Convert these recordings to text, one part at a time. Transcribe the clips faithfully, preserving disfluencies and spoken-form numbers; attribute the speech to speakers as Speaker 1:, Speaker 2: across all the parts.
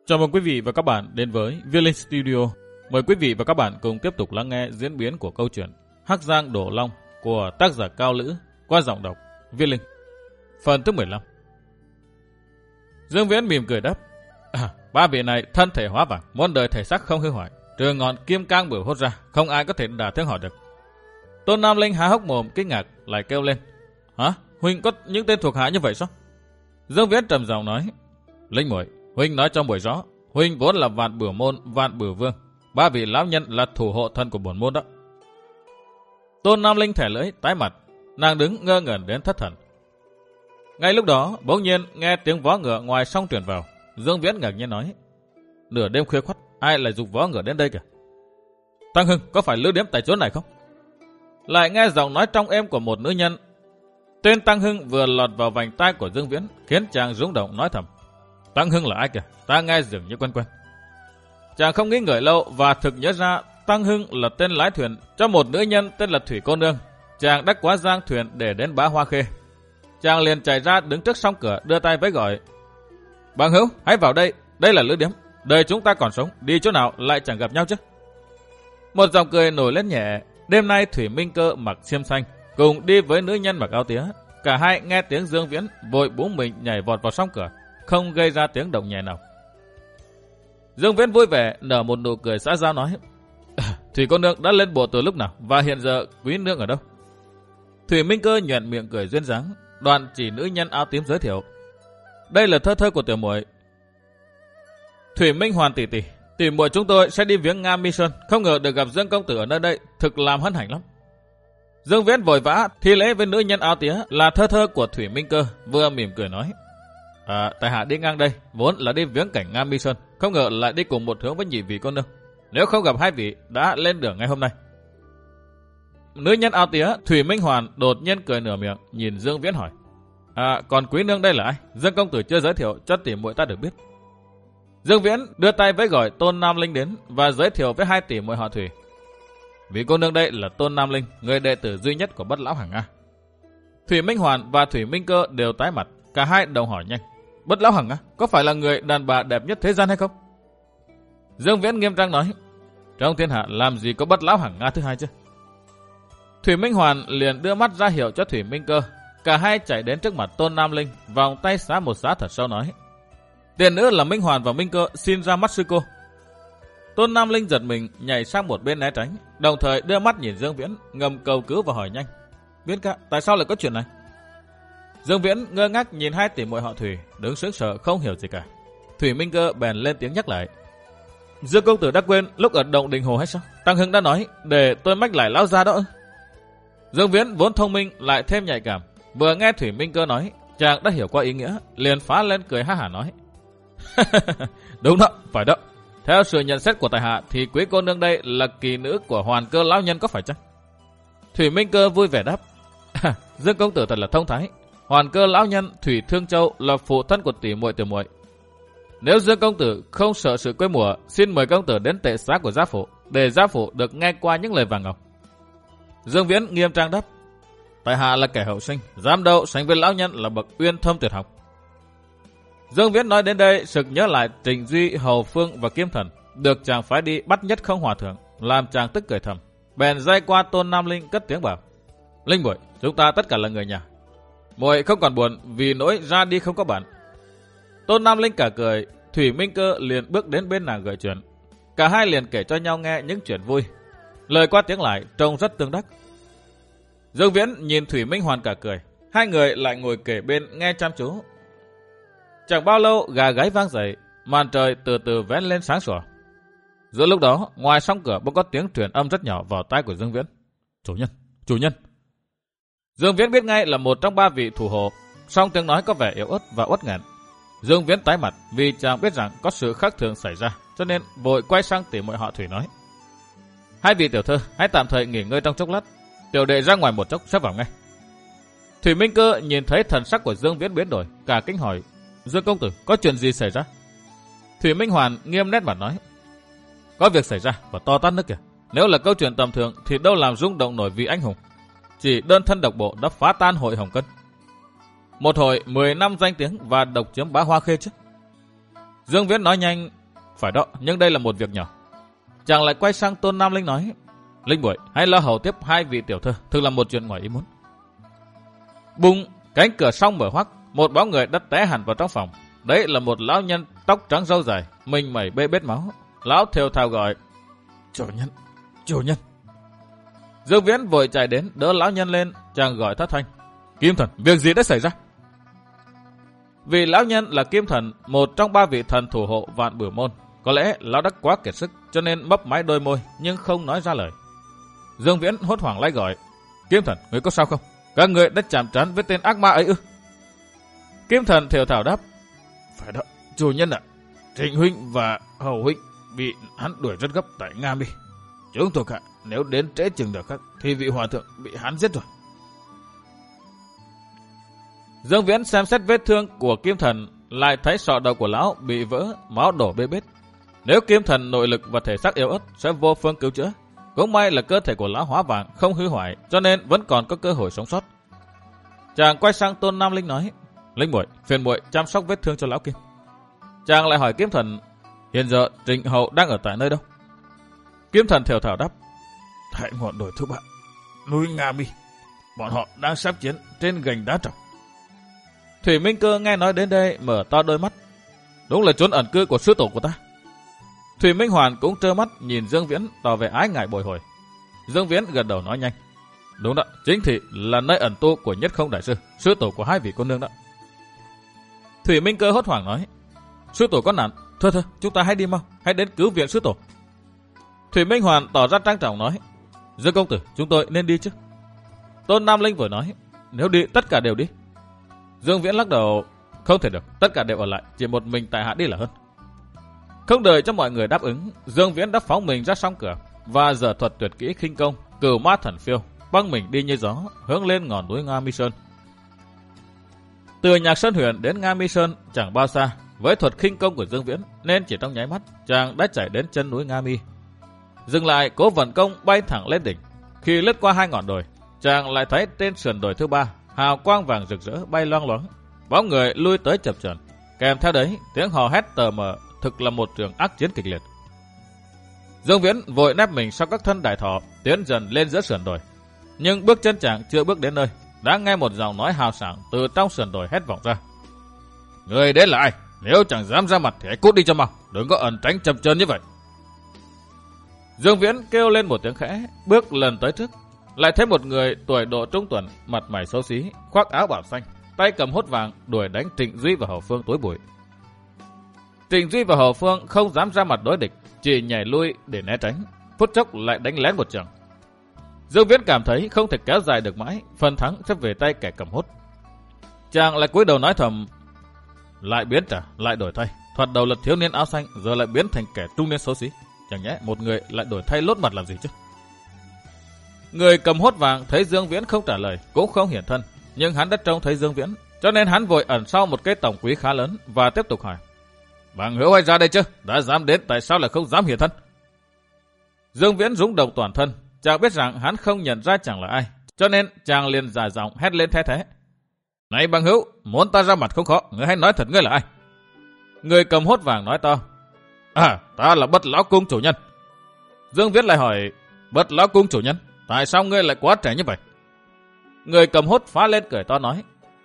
Speaker 1: Chào mừng quý vị và các bạn đến với Viết Linh Studio. Mời quý vị và các bạn cùng tiếp tục lắng nghe diễn biến của câu chuyện Hắc Giang Đổ Long của tác giả Cao Lữ qua giọng đọc Viết Linh. Phần thứ mười lăm. Dương Viễn mỉm cười đáp: à, ba vị này thân thể hóa vàng, muôn đời thể xác không hư hoại, trừ ngọn kim cang bửu hốt ra, không ai có thể đả thương họ được. Tôn Nam Linh há hốc mồm kinh ngạc, lại kêu lên: hả? Huynh có những tên thuộc hạ như vậy sao? Dương Viễn trầm giọng nói: Linh muội, huynh nói cho muội rõ, huynh vốn là Vạn Bửu môn, Vạn Bửu vương, ba vị lão nhân là thủ hộ thân của bổn môn đó. Tôn Nam Linh thẻ lưỡi tái mặt, nàng đứng ngơ ngẩn đến thất thần. Ngay lúc đó, bỗng nhiên nghe tiếng vó ngựa ngoài sông truyền vào. Dương Viễn ngạc nhiên nói: nửa đêm khuya khoắt, ai lại giục vó ngựa đến đây kìa? Tăng Hưng, có phải lưu điếm tại chỗ này không? Lại nghe giọng nói trong êm của một nữ nhân. Tên Tăng Hưng vừa lọt vào vành tai của Dương Viễn, khiến chàng rung động nói thầm: Tăng Hưng là ai kìa? Ta nghe dường như quen quen. Chàng không nghĩ ngợi lâu và thực nhớ ra Tăng Hưng là tên lái thuyền cho một nữ nhân tên là Thủy Cô Nương. Chàng đã quá giang thuyền để đến Bá Hoa Khê. Chàng liền chạy ra đứng trước song cửa, đưa tay với gọi: Bằng hữu, hãy vào đây, đây là lữ điếm. Đời chúng ta còn sống, đi chỗ nào lại chẳng gặp nhau chứ? Một giọng cười nổi lên nhẹ. Đêm nay Thủy Minh Cơ mặc xiêm xanh, cùng đi với nữ nhân mặc áo tía. Cả hai nghe tiếng Dương Viễn, vội búng mình nhảy vọt vào song cửa, không gây ra tiếng động nhẹ nào. Dương Viễn vui vẻ nở một nụ cười xã giao nói: Thủy cô nương đã lên bộ từ lúc nào, và hiện giờ quý nương ở đâu? Thủy Minh Cơ nhoẻn miệng cười duyên dáng, đoạn chỉ nữ nhân áo tím giới thiệu: đây là thơ thơ của tiểu muội Thủy Minh Hoàn tỷ tỷ. Tỷ muội chúng tôi sẽ đi viếng Nga Mi Sơn, không ngờ được gặp Dương công tử ở nơi đây, thực làm hân hạnh lắm. Dương Viễn vội vã thi lễ với nữ nhân áo tía là thơ thơ của Thủy Minh Cơ, vừa mỉm cười nói: À, tại hạ đi ngang đây, vốn là đi viếng cảnh Nga Mi Sơn, không ngờ lại đi cùng một hướng với nhị vị cô nương. Nếu không gặp hai vị, đã lên đường ngày hôm nay. Nữ nhân áo tía Thủy Minh Hoàn đột nhiên cười nửa miệng, nhìn Dương Viễn hỏi: À, còn quý nương đây là ai? Dương công tử chưa giới thiệu cho tỷ muội ta được biết. Dương Viễn đưa tay với gọi Tôn Nam Linh đến và giới thiệu với hai tỷ muội họ Thủy. Vị cô nương đây là Tôn Nam Linh, người đệ tử duy nhất của Bất Lão Hằng Nga. Thủy Minh Hoàn và Thủy Minh Cơ đều tái mặt, cả hai đồng hỏi nhanh: Bất Lão Hằng Nga, có phải là người đàn bà đẹp nhất thế gian hay không? Dương Viễn nghiêm trang nói: trong thiên hạ làm gì có Bất Lão Hằng Nga thứ hai chứ? Thủy Minh Hoàn liền đưa mắt ra hiệu cho Thủy Minh Cơ. Cả hai chạy đến trước mặt Tôn Nam Linh, vòng tay xá một xá thật sâu nói: tiền nữ là Minh Hoàn và Minh Cơ xin ra mắt sư cô. Tôn Nam Linh giật mình nhảy sang một bên né tránh, đồng thời đưa mắt nhìn Dương Viễn, ngầm cầu cứu và hỏi nhanh: Viễn ca, tại sao lại có chuyện này? Dương Viễn ngơ ngác nhìn hai tỷ muội họ Thủy, đứng sững sờ không hiểu gì cả. Thủy Minh Cơ bèn lên tiếng nhắc lại: Dương công tử đã quên lúc ở động Đình Hồ hay sao? Tăng Hưng đã nói để tôi mách lại lão gia đó. Dương Viễn vốn thông minh lại thêm nhạy cảm, vừa nghe Thủy Minh Cơ nói, chàng đã hiểu qua ý nghĩa, liền phá lên cười ha hả nói: đúng đó, phải đó. Theo sự nhận xét của tại hạ thì quý cô nương đây là kỳ nữ của Hoàn Cơ lão nhân có phải chăng? Thủy Minh Cơ vui vẻ đáp: Dương công tử thật là thông thái. Hoàn Cơ lão nhân Thủy Thương Châu là phụ thân của tỷ muội tiểu muội. Nếu Dương công tử không sợ sự quê mùa, xin mời công tử đến tệ xá của gia phụ, để gia phụ được nghe qua những lời vàng ngọc. Dương Viễn nghiêm trang đáp: tại hạ là kẻ hậu sinh, dám đâu sánh với lão nhân là bậc uyên thâm tuyệt học. Dương Viễn nói đến đây, sực nhớ lại Trình Duy, Hầu Phương và Kiếm Thần được chàng phái đi bắt nhất không hòa thượng, làm chàng tức cười thầm. Bèn dây qua Tôn Nam Linh cất tiếng bảo: Linh muội, chúng ta tất cả là người nhà, muội không còn buồn vì nỗi ra đi không có bạn. Tôn Nam Linh cả cười. Thủy Minh Cơ liền bước đến bên nàng gợi chuyện. Cả hai liền kể cho nhau nghe những chuyện vui, lời qua tiếng lại trông rất tương đắc. Dương Viễn nhìn Thủy Minh Hoàn cả cười, hai người lại ngồi kề bên nghe chăm chú. Chẳng bao lâu gà gáy vang dậy, màn trời từ từ vén lên sáng sủa. Giữa lúc đó, ngoài song cửa bỗng có tiếng truyền âm rất nhỏ vào tai của Dương Viễn: chủ nhân, chủ nhân. Dương Viễn biết ngay là một trong ba vị thủ hộ, song tiếng nói có vẻ yếu ớt và uất nghẹn. Dương Viễn tái mặt vì chàng biết rằng có sự khác thường xảy ra, cho nên vội quay sang tỷ muội họ Thủy nói: hai vị tiểu thư hãy tạm thời nghỉ ngơi trong chốc lát, tiểu đệ ra ngoài một chốc sẽ vào ngay. Thủy Minh Cơ nhìn thấy thần sắc của Dương Viễn biến đổi, cả kinh hỏi: Dương công tử, có chuyện gì xảy ra? Thủy Minh Hoàn nghiêm nét mặt nói: có việc xảy ra và to tát nữa kìa. Nếu là câu chuyện tầm thường thì đâu làm rung động nổi vì anh hùng. Chỉ đơn thân độc bộ đã phá tan hội Hồng Cân, một hội mười năm danh tiếng và độc chiếm Bá Hoa Khê chứ. Dương Viễn nói nhanh: Phải đó, nhưng đây là một việc nhỏ. Chàng lại quay sang Tôn Nam Linh nói, Linh muội hãy lo hầu tiếp hai vị tiểu thư, thực là một chuyện ngoài ý muốn. Bùng, cánh cửa song mở hoắc, một bóng người đất té hẳn vào trong phòng. Đấy là một lão nhân tóc trắng râu dài, mình mẩy bê bết máu. Lão thều thào gọi, chủ nhân, chủ nhân. Dương Viễn vội chạy đến đỡ lão nhân lên, chàng gọi thất thanh, Kim Thần, việc gì đã xảy ra? Vì lão nhân là Kim Thần, một trong ba vị thần thủ hộ Vạn Bửu Môn. Có lẽ lão đã quá kiệt sức cho nên mấp máy đôi môi nhưng không nói ra lời. Dương Viễn hốt hoảng lại gọi, Kim Thần, người có sao không? Các người đã chạm trán với tên ác ma ấy ư? Kim Thần thều thào đáp, phải đó, chủ nhân ạ. Trịnh huynh và hầu huynh bị hắn đuổi rất gấp tại Nga Mi. Chúng thuộc hạ nếu đến trễ chừng được khác thì vị hòa thượng bị hắn giết rồi. Dương Viễn xem xét vết thương của Kim Thần, lại thấy sọ đầu của lão bị vỡ, máu đổ bê bết. Nếu Kim Thần nội lực và thể xác yếu ớt sẽ vô phương cứu chữa. Cũng may là cơ thể của lão hóa vàng không hư hoại, cho nên vẫn còn có cơ hội sống sót. Chàng quay sang Tôn Nam Linh nói, Linh muội, phiền muội chăm sóc vết thương cho lão Kim. Chàng lại hỏi Kim Thần, hiện giờ Trịnh hậu đang ở tại nơi đâu? Kim Thần thều thào đáp, tại ngọn đồi thứ ba, núi Nga Mi. Bọn họ đang sắp chiến trên gành đá trọc. Thủy Minh Cơ nghe nói đến đây mở to đôi mắt. Đúng là chốn ẩn cư của sư tổ của ta. Thủy Minh Hoàn cũng trơ mắt nhìn Dương Viễn tỏ vẻ ái ngại bồi hồi. Dương Viễn gật đầu nói nhanh, đúng đó, chính thị là nơi ẩn tu của Nhất Không đại sư, sư tổ của hai vị cô nương đó. Thủy Minh Cơ hốt hoảng nói, sư tổ có nạn, thôi thôi, chúng ta hãy đi mau, hãy đến cứu viện sư tổ. Thủy Minh Hoàn tỏ ra trang trọng nói, Dương công tử, chúng tôi nên đi chứ? Tôn Nam Linh vừa nói, nếu đi tất cả đều đi. Dương Viễn lắc đầu, không thể được, tất cả đều ở lại, chỉ một mình tại hạ đi là hơn. Không đợi cho mọi người đáp ứng, Dương Viễn đã phóng mình ra song cửa và giở thuật tuyệt kỹ khinh công Cửu Ma Thần Phiêu, băng mình đi như gió, hướng lên ngọn núi Nga Mi Sơn. Từ Nhạc Sơn Huyền đến Nga Mi Sơn chẳng bao xa, với thuật khinh công của Dương Viễn nên chỉ trong nháy mắt chàng đã chạy đến chân núi Nga Mi. Dừng lại, cố vận công bay thẳng lên đỉnh. Khi lướt qua hai ngọn đồi, chàng lại thấy trên sườn đồi thứ ba hào quang vàng rực rỡ bay loang loáng, bóng người lui tới chập chờn, kèm theo đấy tiếng hò hét tờ mờ, thực là một trường ác chiến kịch liệt. Dương Viễn vội nép mình sau các thân đại thọ, tiến dần lên giữa sườn đồi. Nhưng bước chân chàng chưa bước đến nơi, đã nghe một giọng nói hào sảng từ trong sườn đồi hét vọng ra, người đến là ai? Nếu chẳng dám ra mặt thì hãy cút đi cho mau, đừng có ẩn tránh chập chờn như vậy. Dương Viễn kêu lên một tiếng khẽ, bước lần tới trước, lại thấy một người tuổi độ trung tuần, mặt mày xấu xí, khoác áo bảo xanh, tay cầm hốt vàng đuổi đánh Trịnh Duy và Hầu Phương tối bụi. Trịnh Duy và Hầu Phương không dám ra mặt đối địch, chỉ nhảy lui để né tránh, phút chốc lại đánh lén một trận. Dương Viễn cảm thấy không thể kéo dài được mãi, phần thắng sẽ về tay kẻ cầm hốt. Chàng lại cúi đầu nói thầm, lại biến trả, lại đổi thay, thoạt đầu là thiếu niên áo xanh, giờ lại biến thành kẻ trung niên xấu xí. Chẳng nhẽ một người lại đổi thay lốt mặt làm gì chứ? Người cầm hốt vàng thấy Dương Viễn không trả lời, cũng không hiển thân, nhưng hắn đã trông thấy Dương Viễn, cho nên hắn vội ẩn sau một cây tổng quý khá lớn và tiếp tục hỏi, bằng hữu hay ra đây chứ? Đã dám đến, tại sao lại không dám hiển thân? Dương Viễn rúng động toàn thân, chàng biết rằng hắn không nhận ra chàng là ai, cho nên chàng liền dài giọng hét lên the thế. Này bằng hữu, muốn ta ra mặt không khó, ngươi hãy nói thật ngươi là ai? Người cầm hốt vàng nói to, à, ta là Bất Lão Cung chủ nhân. Dương Viễn lại hỏi, Bất Lão Cung chủ nhân, tại sao ngươi lại quá trẻ như vậy? Người cầm hốt phá lên cười to nói,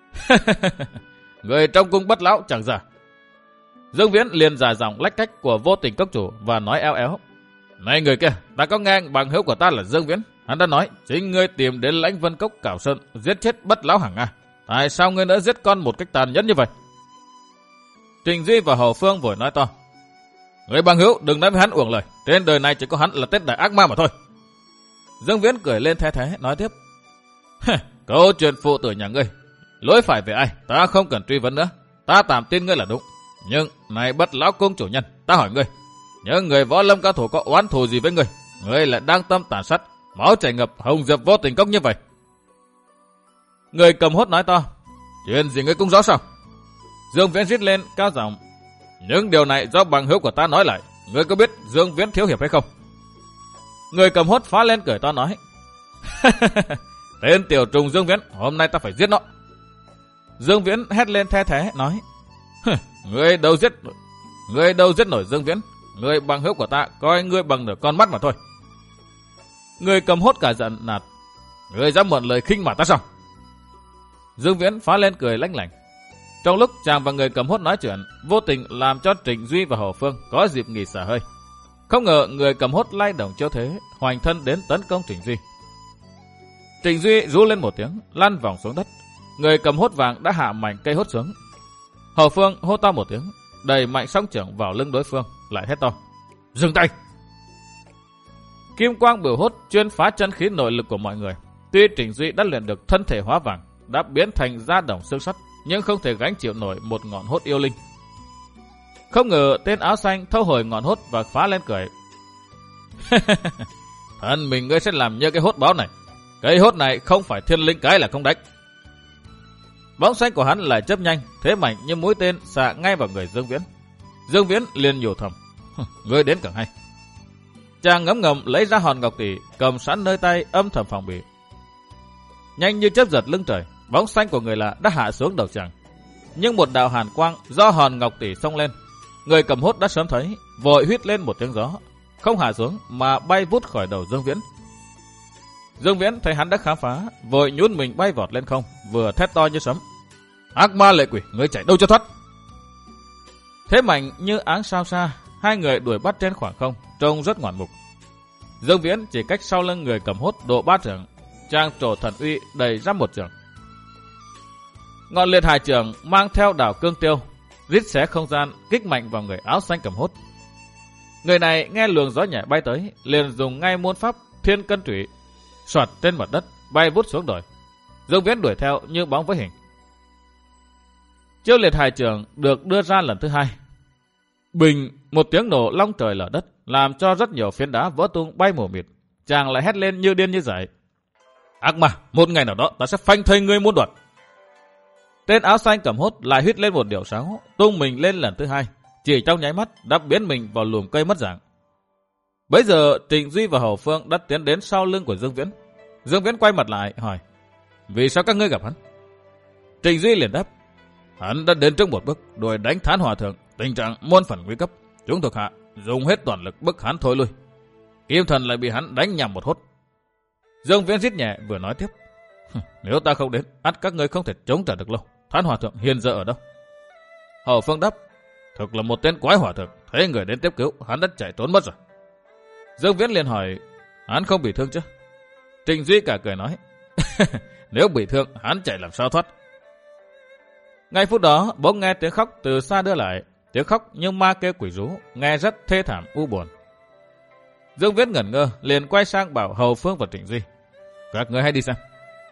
Speaker 1: người trong cung Bất Lão chẳng già. Dương Viễn liền dài giọng lách cách của Vô Tình cốc chủ và nói eo éo, này người kia, ta có nghe bằng hữu của ta là Dương Viễn, hắn đã nói chính ngươi tìm đến Lãnh Vân Cốc Cảo Sơn giết chết Bất Lão Hằng à? Tại sao ngươi đã giết con một cách tàn nhẫn như vậy? Trịnh Duy và Hầu Phương vội nói to, người bằng hữu đừng nói với hắn uổng lời, trên đời này chỉ có hắn là tên đại ác ma mà thôi. Dương Viễn cười lên the thế nói tiếp, câu chuyện phụ tử nhà ngươi, lỗi phải về ai, ta không cần truy vấn nữa, ta tạm tin ngươi là đúng. Nhưng này Bất Lão Cung chủ nhân, ta hỏi ngươi, những người võ lâm cao thủ có oán thù gì với ngươi, ngươi lại đang tâm tàn sát, máu chảy ngập hồng diệp Vô Tình cốc như vậy? Người cầm hốt nói to, chuyện gì ngươi cũng rõ sao? Dương Viễn rít lên cao giọng, những điều này do bằng hữu của ta nói lại, ngươi có biết Dương Viễn thiếu hiệp hay không? Người cầm hốt phá lên cười to nói, tên tiểu trùng Dương Viễn, hôm nay ta phải giết nó. Dương Viễn hét lên the thế nói, ngươi đâu giết, ngươi đâu giết nổi Dương Viễn, Người bằng hữu của ta coi ngươi bằng nửa con mắt mà thôi. Người cầm hốt cả giận nạt. Người dám mượn lời khinh mà ta sao? Dương Viễn phá lên cười lanh lảnh. Trong lúc chàng và người cầm hốt nói chuyện, vô tình làm cho Trịnh Duy và Hồ Phương có dịp nghỉ xả hơi. Không ngờ người cầm hốt lay động chiêu thế, hoành thân đến tấn công Trịnh Duy. Trịnh Duy rú lên một tiếng, lăn vòng xuống đất. Người cầm hốt vàng đã hạ mạnh cây hốt xuống. Hồ Phương hô to một tiếng, đẩy mạnh song trưởng vào lưng đối phương, lại hét to: dừng tay! Kim quang bửu hốt chuyên phá chân khí nội lực của mọi người. Tuy Trịnh Duy đã luyện được thân thể hóa vàng, đã biến thành da đồng xương sắt, nhưng không thể gánh chịu nổi một ngọn hốt yêu linh. Không ngờ tên áo xanh thâu hồi ngọn hốt và phá lên cười. Thân mình ngươi sẽ làm như cái hốt báo này. Cái hốt này không phải thiên linh cái là không đánh. Bóng xanh của hắn lại chớp nhanh, thế mạnh như mũi tên xạ ngay vào người Dương Viễn. Dương Viễn liền nhủ thầm: ngươi đến càng hay. Chàng ngấm ngầm lấy ra hòn ngọc tỷ, cầm sẵn nơi tay, âm thầm phòng bị. Nhanh như chớp giật lưng trời, bóng xanh của người lạ đã hạ xuống đầu chàng. Nhưng một đạo hàn quang do hòn ngọc tỷ xông lên, người cầm hốt đã sớm thấy, vội huýt lên một tiếng gió, không hạ xuống mà bay vút khỏi đầu Dương Viễn. Dương Viễn thấy hắn đã khám phá, vội nhún mình bay vọt lên không, vừa thét to như sấm: ác ma lệ quỷ, ngươi chạy đâu cho thoát! Thế mạnh như áng sao xa, hai người đuổi bắt trên khoảng không, trông rất ngoạn mục. Dương Viễn chỉ cách sau lưng người cầm hốt độ ba trượng, chàng trổ thần uy đẩy ra một trường. Ngọn liệt hải trường mang theo đảo cương tiêu, rít xé không gian, kích mạnh vào người áo xanh cầm hốt. Người này nghe luồng gió nhẹ bay tới, liền dùng ngay môn pháp thiên cân thủy, xoạt trên mặt đất, bay vút xuống đồi. Dương Viễn đuổi theo như bóng với hình. Chiêu liệt hải trường được đưa ra lần thứ hai. Bình, một tiếng nổ long trời lở đất, làm cho rất nhiều phiến đá vỡ tung bay mù mịt. Chàng lại hét lên như điên như dại: ác ma, một ngày nào đó ta sẽ phanh thây ngươi muôn đoạn. Tên áo xanh cầm hốt lại huýt lên một điệu sáo, tung mình lên lần thứ hai, chỉ trong nháy mắt đã biến mình vào lùm cây mất dạng. Bấy giờ Trịnh Duy và Hồ Phương đã tiến đến sau lưng của Dương Viễn. Dương Viễn quay mặt lại hỏi: vì sao các ngươi gặp hắn? Trịnh Duy liền đáp: hắn đã đến trước một bước, đuổi đánh Thán Hòa Thượng, tình trạng muôn phần nguy cấp. Chúng thuộc hạ dùng hết toàn lực bức hắn thôi lui. Kim Thần lại bị hắn đánh nhầm một hốt. Dương Viễn rít nhẹ vừa nói tiếp: nếu ta không đến, ắt các ngươi không thể chống trả được lâu. Thán Hòa Thượng hiện giờ ở đâu? Hồ Phương đáp: thực là một tên quái hòa thượng, thấy người đến tiếp cứu, hắn đã chạy trốn mất rồi. Dương Viễn liền hỏi: hắn không bị thương chứ? Trịnh Duy cả cười nói: nếu bị thương, hắn chạy làm sao thoát? Ngay phút đó, bỗng nghe tiếng khóc từ xa đưa lại, tiếng khóc như ma kêu quỷ rú, nghe rất thê thảm u buồn. Dương Viễn ngẩn ngơ, liền quay sang bảo Hồ Phương và Trịnh Duy: các người hãy đi xem.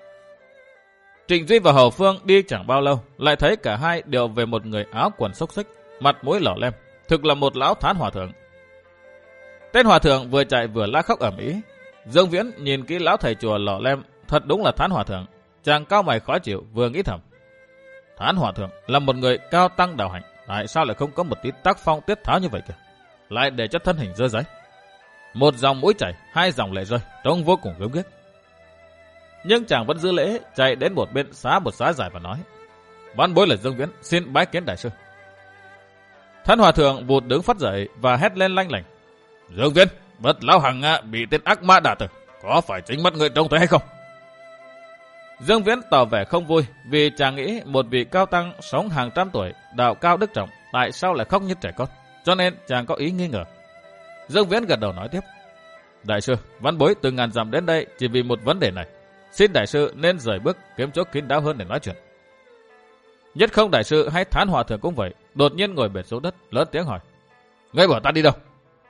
Speaker 1: Trịnh Duy và Hồ Phương đi chẳng bao lâu, lại thấy cả hai đều về một người áo quần xốc xích, mặt mũi lỏ lem, thực là một lão Thán Hòa Thượng. Tên Hòa Thượng vừa chạy vừa la khóc ầm ĩ. Dương Viễn nhìn kỹ lão thầy chùa lỏ lem, thật đúng là Thán Hòa Thượng. Chàng cao mày khó chịu, vừa nghĩ thầm: Thán Hòa Thượng là một người cao tăng đạo hạnh, tại sao lại không có một tí tác phong tiết tháo như vậy kìa? Lại để cho thân hình dơ dáy, một dòng mũi chảy, hai dòng lệ rơi, trông vô cùng gớm ghiếc. Nhưng chàng vẫn giữ lễ, chạy đến một bên xá một xá dài và nói: văn bối là Dương Viễn, xin bái kiến đại sư. Thán Hòa Thượng vụt đứng phát dậy và hét lên lanh lảnh: Dương Viễn, bất lão hằng bị tên ác ma đả tử, có phải chính mắt người trông thấy hay không? Dương Viễn tỏ vẻ không vui, vì chàng nghĩ một vị cao tăng sống hàng trăm tuổi, đạo cao đức trọng, tại sao lại khóc như trẻ con, cho nên chàng có ý nghi ngờ. Dương Viễn gật đầu nói tiếp: đại sư, văn bối từ ngàn dặm đến đây chỉ vì một vấn đề này, xin đại sư nên rời bước, kiếm chỗ kín đáo hơn để nói chuyện. Nhất Không đại sư hay Thán Hòa Thượng cũng vậy, đột nhiên ngồi bệt xuống đất, lớn tiếng hỏi: ngươi bảo ta đi đâu?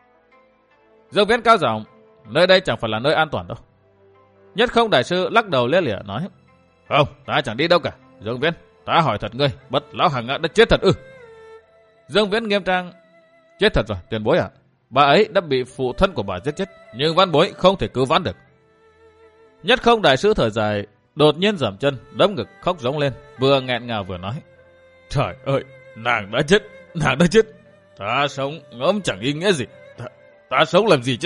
Speaker 1: Dương Viễn cao giọng: nơi đây chẳng phải là nơi an toàn đâu. Nhất Không đại sư lắc đầu lia lịa nói: không, ta chẳng đi đâu cả. Dương Viễn, ta hỏi thật ngươi, bất lão hằng đã chết thật ư? Dương Viễn nghiêm trang: chết thật rồi, tiền bối ạ. À? Bà ấy đã bị phụ thân của bà giết chết, nhưng văn bối không thể cứu vãn được. Nhất Không đại sư thở dài, đột nhiên giẫm chân, đấm ngực khóc rống lên, vừa nghẹn ngào vừa nói: trời ơi, nàng đã chết, nàng đã chết. Ta sống ngẫm chẳng ý nghĩa gì. Ta, ta sống làm gì chứ?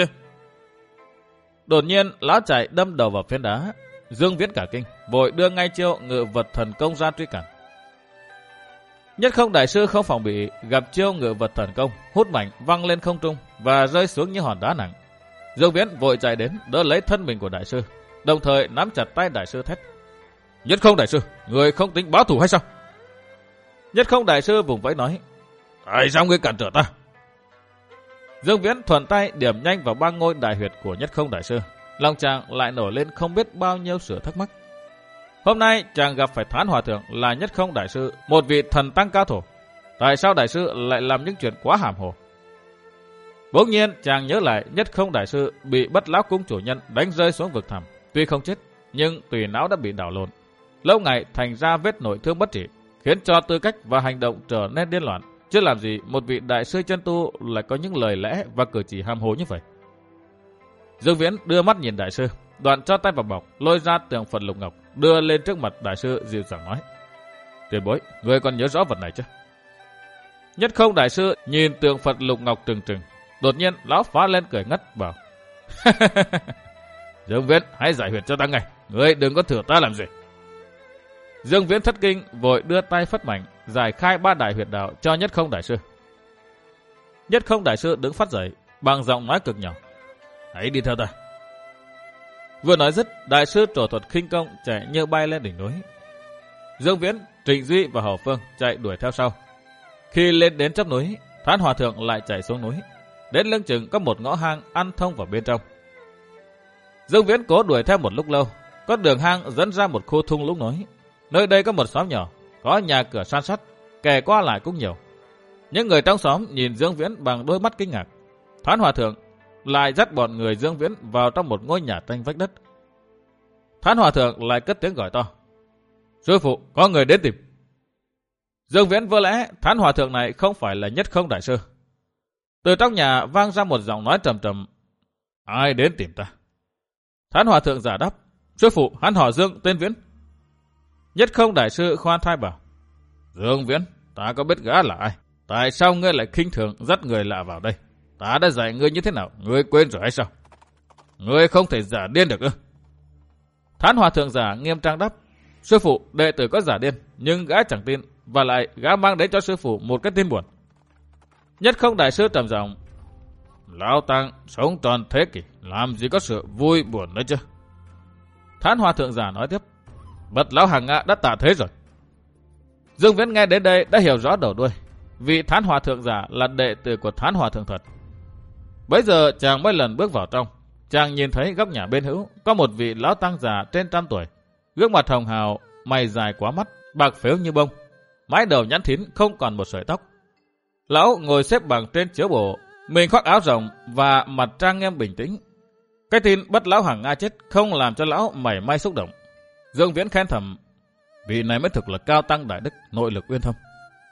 Speaker 1: Đột nhiên lão chạy đâm đầu vào phiến đá. Dương Viễn cả kinh, vội đưa ngay chiêu ngự vật thần công ra truy cản. Nhất Không đại sư không phòng bị, gặp chiêu ngự vật thần công, hút mạnh văng lên không trung và rơi xuống như hòn đá nặng. Dương Viễn vội chạy đến đỡ lấy thân mình của đại sư, đồng thời nắm chặt tay đại sư thét: Nhất Không đại sư, người không tính báo thù hay sao? Nhất Không đại sư vùng vẫy nói: Tại sao ngươi cản trở ta? Dương Viễn thuận tay điểm nhanh vào ba ngôi đại huyệt của Nhất Không đại sư. Lòng chàng lại nổi lên không biết bao nhiêu sự thắc mắc. Hôm nay chàng gặp phải Thán Hòa Thượng là Nhất Không đại sư, một vị thần tăng cao thủ. Tại sao đại sư lại làm những chuyện quá hàm hồ? Bỗng nhiên chàng nhớ lại Nhất Không đại sư bị Bất Lão cung chủ nhân đánh rơi xuống vực thẳm, tuy không chết nhưng tùy não đã bị đảo lộn, lâu ngày thành ra vết nội thương bất trị, khiến cho tư cách và hành động trở nên điên loạn. Chứ làm gì một vị đại sư chân tu lại có những lời lẽ và cử chỉ hàm hồ như vậy. Dương Viễn đưa mắt nhìn đại sư, đoạn cho tay vào bọc, lôi ra tượng Phật lục ngọc, đưa lên trước mặt đại sư dịu dàng nói: Tiền bối, người còn nhớ rõ vật này chứ? Nhất Không đại sư nhìn tượng Phật lục ngọc trừng trừng, đột nhiên lão phá lên cười ngất bảo: Dương Viễn, hãy giải huyệt cho ta ngay, người đừng có thử ta làm gì. Dương Viễn thất kinh, vội đưa tay phất mạnh, giải khai ba đại huyệt đạo cho Nhất Không đại sư. Nhất Không đại sư đứng phát dậy, bằng giọng nói cực nhỏ: Hãy đi theo ta. Vừa nói dứt, đại sư trổ thuật khinh công chạy như bay lên đỉnh núi. Dương Viễn, Trịnh Duy và Hầu Phương chạy đuổi theo sau. Khi lên đến chóp núi, Thán Hòa Thượng lại chạy xuống núi. Đến lưng chừng có một ngõ hang ăn thông vào bên trong. Dương Viễn cố đuổi theo một lúc lâu, có đường hang dẫn ra một khu thung lũng núi. Nơi đây có một xóm nhỏ, có nhà cửa san sát, kẻ qua lại cũng nhiều. Những người trong xóm nhìn Dương Viễn bằng đôi mắt kinh ngạc. Thán Hòa Thượng lại dắt bọn người Dương Viễn vào trong một ngôi nhà tranh vách đất. Thán Hòa Thượng lại cất tiếng gọi to: Sư phụ, có người đến tìm. Dương Viễn vỡ lẽ Thán Hòa Thượng này không phải là Nhất Không đại sư. Từ trong nhà vang ra một giọng nói trầm trầm: Ai đến tìm ta? Thán Hòa Thượng giả đáp: Sư phụ, hắn họ Dương, tên Viễn. Nhất Không đại sư khoan thai bảo: Dương Viễn, ta có biết gã là ai? Tại sao ngươi lại khinh thường dắt người lạ vào đây? Ta đã dạy ngươi như thế nào, ngươi quên rồi hay sao? Ngươi không thể giả điên được ư? Thán Hòa Thượng giả nghiêm trang đáp: Sư phụ, đệ tử có giả điên, nhưng gã chẳng tin, và lại gã mang đến cho sư phụ một cái tin buồn. Nhất Không đại sư trầm giọng: Lão Tăng sống tròn thế kỷ, làm gì có sự vui buồn nữa chứ? Thán Hòa Thượng giả nói tiếp: Bất Lão Hàng Ngạ đã tạ thế rồi. Dương Viễn nghe đến đây đã hiểu rõ đầu đuôi. Vị Thán Hòa Thượng giả là đệ tử của Thán Hòa Thượng thật. Bấy giờ chàng mới lần bước vào trong. Chàng nhìn thấy góc nhà bên hữu có một vị lão tăng già trên trăm tuổi, gương mặt hồng hào, mày dài quá mắt, bạc phếu như bông, mái đầu nhẵn thín không còn một sợi tóc. Lão ngồi xếp bằng trên chiếu bồ, mình khoác áo rộng và mặt trang nghiêm bình tĩnh. Cái tin Bất Lão Hàng Nga chết không làm cho lão mảy may xúc động. Dương Viễn khen thầm: Vị này mới thực là cao tăng đại đức, nội lực uyên thâm.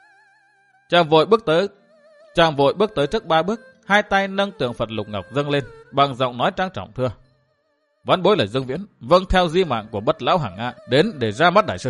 Speaker 1: Chàng vội bước tới, chàng vội bước tới trước ba bước, hai tay nâng tượng Phật lục ngọc dâng lên, bằng giọng nói trang trọng thưa: Vãn bối là Dương Viễn, vâng theo di mạng của Bất Lão Hàng Nga đến để ra mắt đại sư.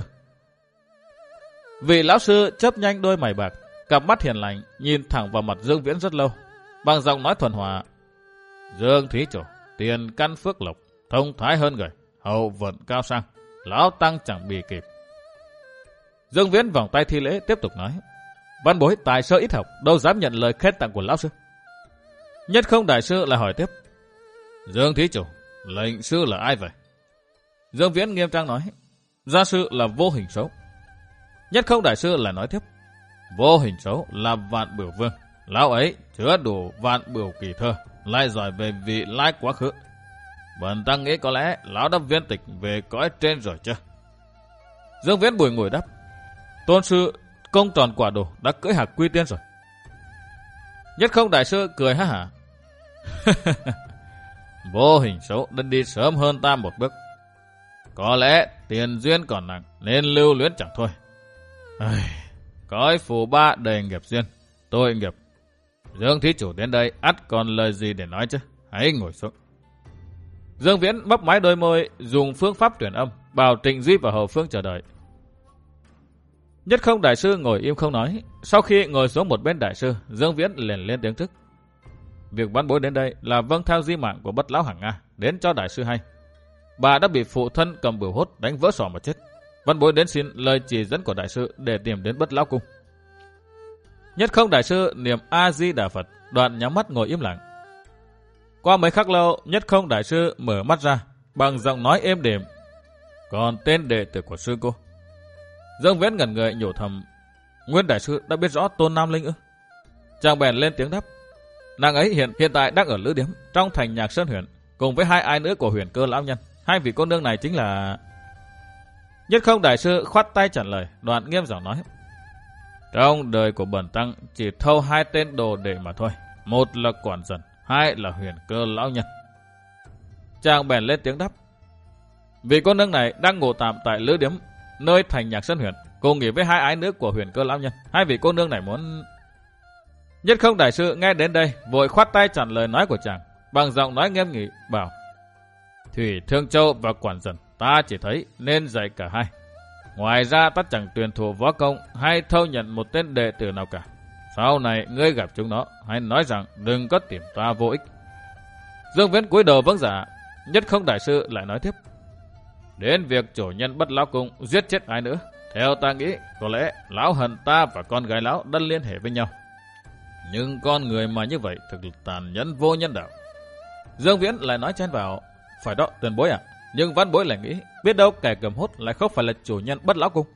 Speaker 1: Vị lão sư chớp nhanh đôi mày bạc, cặp mắt hiền lành nhìn thẳng vào mặt Dương Viễn rất lâu, bằng giọng nói thuần hòa: Dương thí chủ, tiền căn phước lộc, thông thái hơn người, hậu vận cao sang, lão tăng chẳng bì kịp. Dương Viễn vòng tay thi lễ tiếp tục nói: Vãn bối tài sơ ít học, đâu dám nhận lời khen tặng của lão sư. Nhất Không đại sư lại hỏi tiếp: Dương thí chủ, lệnh sư là ai vậy? Dương Viễn nghiêm trang nói: Gia sư là Vô Hình Sấu. Nhất Không đại sư lại nói tiếp: Vô Hình Sấu là Vạn Bửu Vương, lão ấy chứa đủ Vạn Bửu kỳ thơ, lại giỏi về vị lai quá khứ. Bần tăng nghĩ có lẽ lão đã viên tịch về cõi trên rồi chứ? Dương Viễn bùi ngùi đáp: Tôn sư công tròn quả đồ đã cưỡi hạc quy tiên rồi. Nhất Không đại sư cười ha hả: Vô Hình Sấu đã đi sớm hơn ta một bước. Có lẽ tiền duyên còn nặng nên lưu luyến chẳng thôi. Cõi phù ba đầy nghiệp duyên, tội nghiệp. Dương thí chủ đến đây ắt còn lời gì để nói chứ? Hãy ngồi xuống. Dương Viễn mấp máy đôi môi, dùng phương pháp truyền âm, bảo Trịnh Duy và Hầu Phương chờ đợi. Nhất Không đại sư ngồi im không nói. Sau khi ngồi xuống một bên đại sư, Dương Viễn liền lên tiếng trước: Việc vãn bối đến đây là vâng theo di mạng của Bất Lão Hàng Nga đến cho đại sư hay. Bà đã bị phụ thân cầm bửu hốt đánh vỡ sọ mà chết. Vãn bối đến xin lời chỉ dẫn của đại sư để tìm đến Bất Lão cung. Nhất Không đại sư niệm A Di Đà Phật, đoạn nhắm mắt ngồi im lặng. Qua mấy khắc lâu, Nhất Không đại sư mở mắt ra, bằng giọng nói êm đềm: "Còn tên đệ tử của sư cô?" Dương Viễn ngẩn người nhủ thầm: Nguyên đại sư đã biết rõ Tôn Nam Linh ư? Chàng bèn lên tiếng đáp: "Nàng ấy hiện hiện tại đang ở lữ điếm trong thành Nhạc Sơn huyện, cùng với hai ai nữa của Huyền Cơ lão nhân. Hai vị cô nương này chính là..." Nhất Không đại sư khoát tay trả lời, đoạn nghiêm giọng nói: "Trong đời của bần tăng chỉ thâu hai tên đồ đệ mà thôi, một là Quản Dần, hai là Huyền Cơ lão nhân." Chàng bèn lên tiếng đáp: "Vị cô nương này đang ngủ tạm tại lữ điếm nơi thành Nhạc Sơn huyện, cùng nghỉ với hai ái nữ của Huyền Cơ lão nhân. Hai vị cô nương này muốn..." Nhất Không đại sư nghe đến đây vội khoát tay chặn lời nói của chàng, bằng giọng nói nghiêm nghị bảo: "Thủy Thương Châu và Quản Dần ta chỉ thấy nên dạy cả hai. Ngoài ra ta chẳng tuyển thủ võ công hay thâu nhận một tên đệ tử nào cả. Sau này ngươi gặp chúng nó, hãy nói rằng đừng có tìm ta vô ích." Dương Viễn cúi đầu vâng dạ. Nhất Không đại sư lại nói tiếp: "Đến việc chủ nhân Bất Lão Cung giết chết ai nữa, theo ta nghĩ có lẽ lão hận ta và con gái lão đã liên hệ với nhau. Nhưng con người mà như vậy thực là tàn nhẫn vô nhân đạo." Dương Viễn lại nói chen vào: "Phải đó tiền bối ạ, nhưng Văn bối lại nghĩ biết đâu kẻ cầm hốt lại không phải là chủ nhân Bất Lão Cung."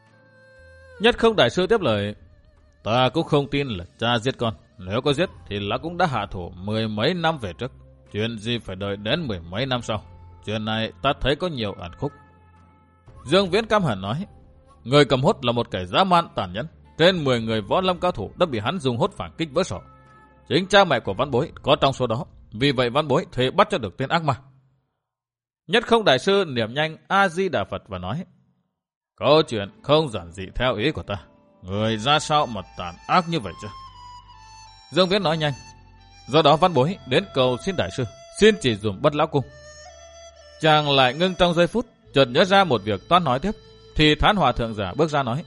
Speaker 1: Nhất Không đại sư tiếp lời: "Ta cũng không tin là cha giết con. Nếu có giết thì lão cũng đã hạ thủ mười mấy năm về trước. Chuyện gì phải đợi đến mười mấy năm sau? Chuyện này ta thấy có nhiều ẩn khúc." Dương Viễn căm hận nói: "Người cầm hốt là một kẻ dã man tàn nhẫn. Trên mười người võ lâm cao thủ đã bị hắn dùng hốt phản kích vỡ sọ. Chính cha mẹ của Văn bối có trong số đó. Vì vậy Văn bối thề bắt cho được tên ác ma." Nhất Không đại sư niệm nhanh A Di Đà Phật và nói: "Câu chuyện không giản dị theo ý của ta. Người ra sao mà tàn ác như vậy chứ?" Dương Viễn nói nhanh: "Do đó Văn bối đến cầu xin đại sư, xin chỉ dùng Bất Lão Cung." Chàng lại ngưng trong giây phút, chợt nhớ ra một việc toán nói tiếp, thì Thán Hòa thượng giả bước ra nói: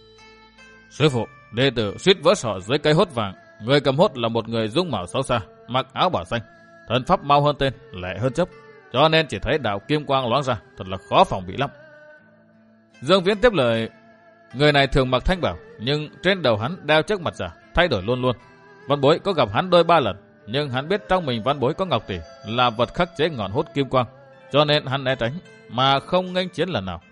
Speaker 1: "Sư phụ, đệ tử suýt vỡ sọ dưới cây hốt vàng. Người cầm hốt là một người dung mạo xấu xa, mặc áo bào xanh, thân pháp mau hơn tên, lẹ hơn chớp, cho nên chỉ thấy đạo kim quang loáng ra, thật là khó phòng bị lắm." Dương Viễn tiếp lời: "Người này thường mặc thanh bào, nhưng trên đầu hắn đeo chiếc mặt giả, thay đổi luôn luôn. Văn bối có gặp hắn đôi ba lần, nhưng hắn biết trong mình Văn bối có ngọc tỷ là vật khắc chế ngọn hốt kim quang, cho nên hắn né tránh mà không nghênh chiến lần nào."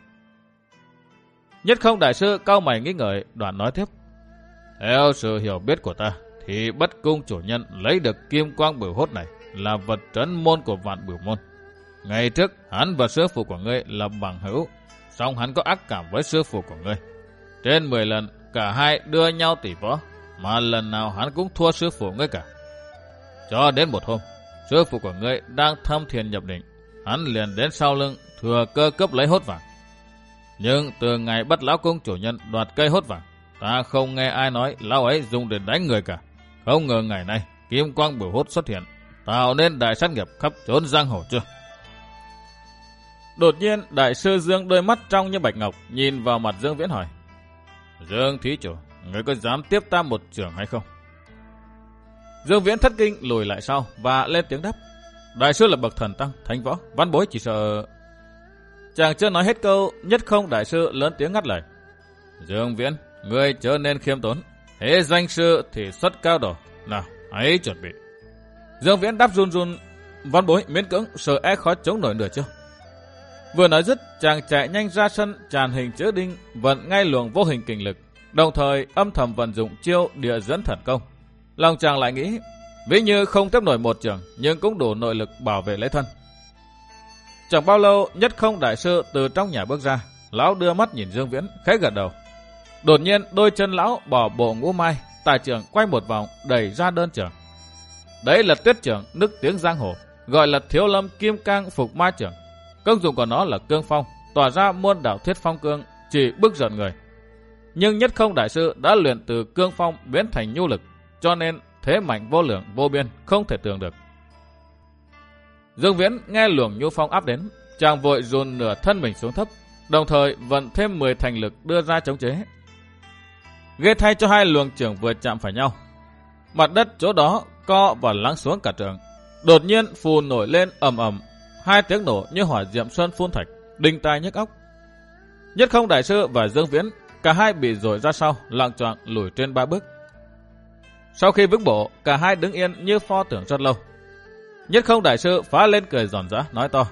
Speaker 1: Nhất Không đại sư cau mày nghĩ ngợi, đoạn nói tiếp: "Theo sự hiểu biết của ta thì Bất Cung chủ nhân lấy được kim quang bửu hốt này là vật trấn môn của Vạn Bửu môn. Ngày trước hắn và sư phụ của ngươi là bằng hữu, song hắn có ác cảm với sư phụ của ngươi. Trên mười lần cả hai đưa nhau tỷ võ, mà lần nào hắn cũng thua sư phụ ngươi cả. Cho đến một hôm, sư phụ của ngươi đang thâm thiền nhập định, hắn liền đến sau lưng thừa cơ cướp lấy hốt vàng. Nhưng từ ngày Bất Lão Cung chủ nhân đoạt cây hốt vàng, ta không nghe ai nói lão ấy dùng để đánh người cả. Không ngờ ngày nay kim quang bửu hốt xuất hiện, tạo nên đại sát nghiệp khắp chốn giang hồ chưa?" Đột nhiên đại sư Dương đôi mắt trong như bạch ngọc nhìn vào mặt Dương Viễn hỏi: "Dương thí chủ, người có dám tiếp ta một trường hay không?" Dương Viễn thất kinh lùi lại sau và lên tiếng đáp: "Đại sư là bậc thần tăng thánh võ, Văn bối chỉ sợ..." Chàng chưa nói hết câu, Nhất Không đại sư lớn tiếng ngắt lời: "Dương Viễn, ngươi chớ nên khiêm tốn. Hễ danh sư thì xuất cao đồ. Nào, hãy chuẩn bị." Dương Viễn đáp run run: "Văn bối miễn cưỡng, sợ e khó chống nổi nửa chiêu." Vừa nói dứt, chàng chạy nhanh ra sân tràn hình chữ đinh, vận ngay luồng vô hình kình lực, đồng thời âm thầm vận dụng chiêu địa dẫn thần công. Lòng chàng lại nghĩ, ví như không tiếp nổi một trường, nhưng cũng đủ nội lực bảo vệ lấy thân. Chẳng bao lâu, Nhất Không đại sư từ trong nhà bước ra, lão đưa mắt nhìn Dương Viễn, khẽ gật đầu. Đột nhiên đôi chân lão bỏ bộ ngũ mai, tài trưởng quay một vòng đẩy ra đơn trưởng. Đấy là tuyết trưởng nức tiếng giang hồ, gọi là Thiếu Lâm Kim Cang Phục Ma trưởng. Công dụng của nó là cương phong, tỏa ra muôn đạo thiết phong cương, chỉ bức giận người. Nhưng Nhất Không đại sư đã luyện từ cương phong biến thành nhu lực, cho nên thế mạnh vô lượng vô biên, không thể tưởng được. Dương Viễn nghe luồng nhu phong áp đến, chàng vội dồn nửa thân mình xuống thấp, đồng thời vận thêm mười thành lực đưa ra chống chế. Ghê thay cho hai luồng trưởng vừa chạm phải nhau, mặt đất chỗ đó co và lắng xuống cả trường. Đột nhiên phù nổi lên ầm ầm, hai tiếng nổ như hỏa diệm sơn phun thạch, đinh tai nhức óc. Nhất Không đại sư và Dương Viễn cả hai bị dội ra sau, lạng choạng lùi trên ba bước. Sau khi vững bộ, cả hai đứng yên như pho tượng rất lâu. Nhất Không đại sư phá lên cười giòn giã, nói to.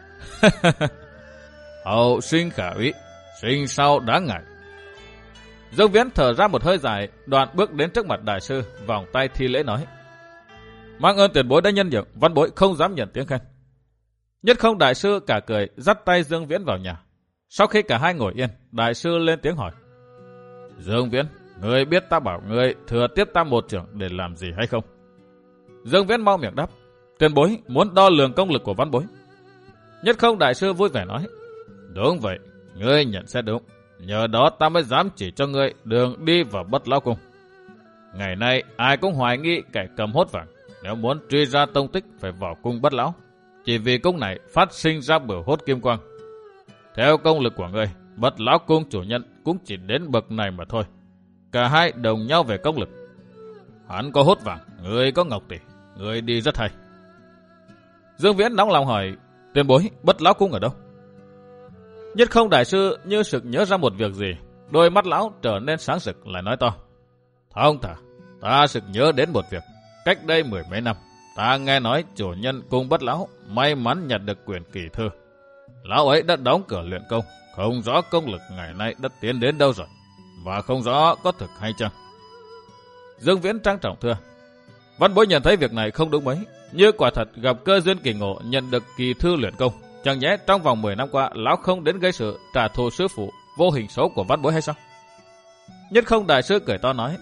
Speaker 1: Hậu sinh khả úy, sinh sau đáng ngại. Dương Viễn thở ra một hơi dài, đoạn bước đến trước mặt đại sư, vòng tay thi lễ nói. Mang ơn tiền bối đã nhân nhượng, văn bối không dám nhận tiếng khen. Nhất Không đại sư cả cười, dắt tay Dương Viễn vào nhà. Sau khi cả hai ngồi yên, đại sư lên tiếng hỏi. Dương Viễn, ngươi biết ta bảo ngươi thừa tiếp ta một trưởng để làm gì hay không? Dương Viễn mau miệng đáp. Tiền bối muốn đo lường công lực của văn bối. Nhất Không đại sư vui vẻ nói. Đúng vậy, ngươi nhận xét đúng. Nhờ đó ta mới dám chỉ cho ngươi đường đi vào Bất Lão Cung. Ngày nay ai cũng hoài nghi kẻ cầm hốt vàng. Nếu muốn truy ra tông tích phải vào cung Bất Lão. Chỉ vì cung này phát sinh ra bửu hốt kim quang. Theo công lực của ngươi, Bất Lão Cung chủ nhân cũng chỉ đến bậc này mà thôi. Cả hai đồng nhau về công lực. Hắn có hốt vàng, ngươi có ngọc tỷ, ngươi đi rất hay. Dương Viễn nóng lòng hỏi, tiền bối, Bất Lão Cung ở đâu? Nhất Không đại sư như sực nhớ ra một việc gì, đôi mắt lão trở nên sáng sực, lại nói to. Thông thả, ta sực nhớ đến một việc. Cách đây mười mấy năm, ta nghe nói chủ nhân cung Bất Lão may mắn nhặt được quyển kỳ thư. Lão ấy đã đóng cửa luyện công, không rõ công lực ngày nay đã tiến đến đâu rồi, và không rõ có thực hay chăng. Dương Viễn trang trọng thưa, văn bối nhận thấy việc này không đúng mấy, như quả thật gặp cơ duyên kỳ ngộ nhận được kỳ thư luyện công. Chẳng nhẽ trong vòng mười năm qua lão không đến gây sự trả thù sư phụ vô hình xấu của văn bối hay sao? Nhất Không đại sư cười to nói.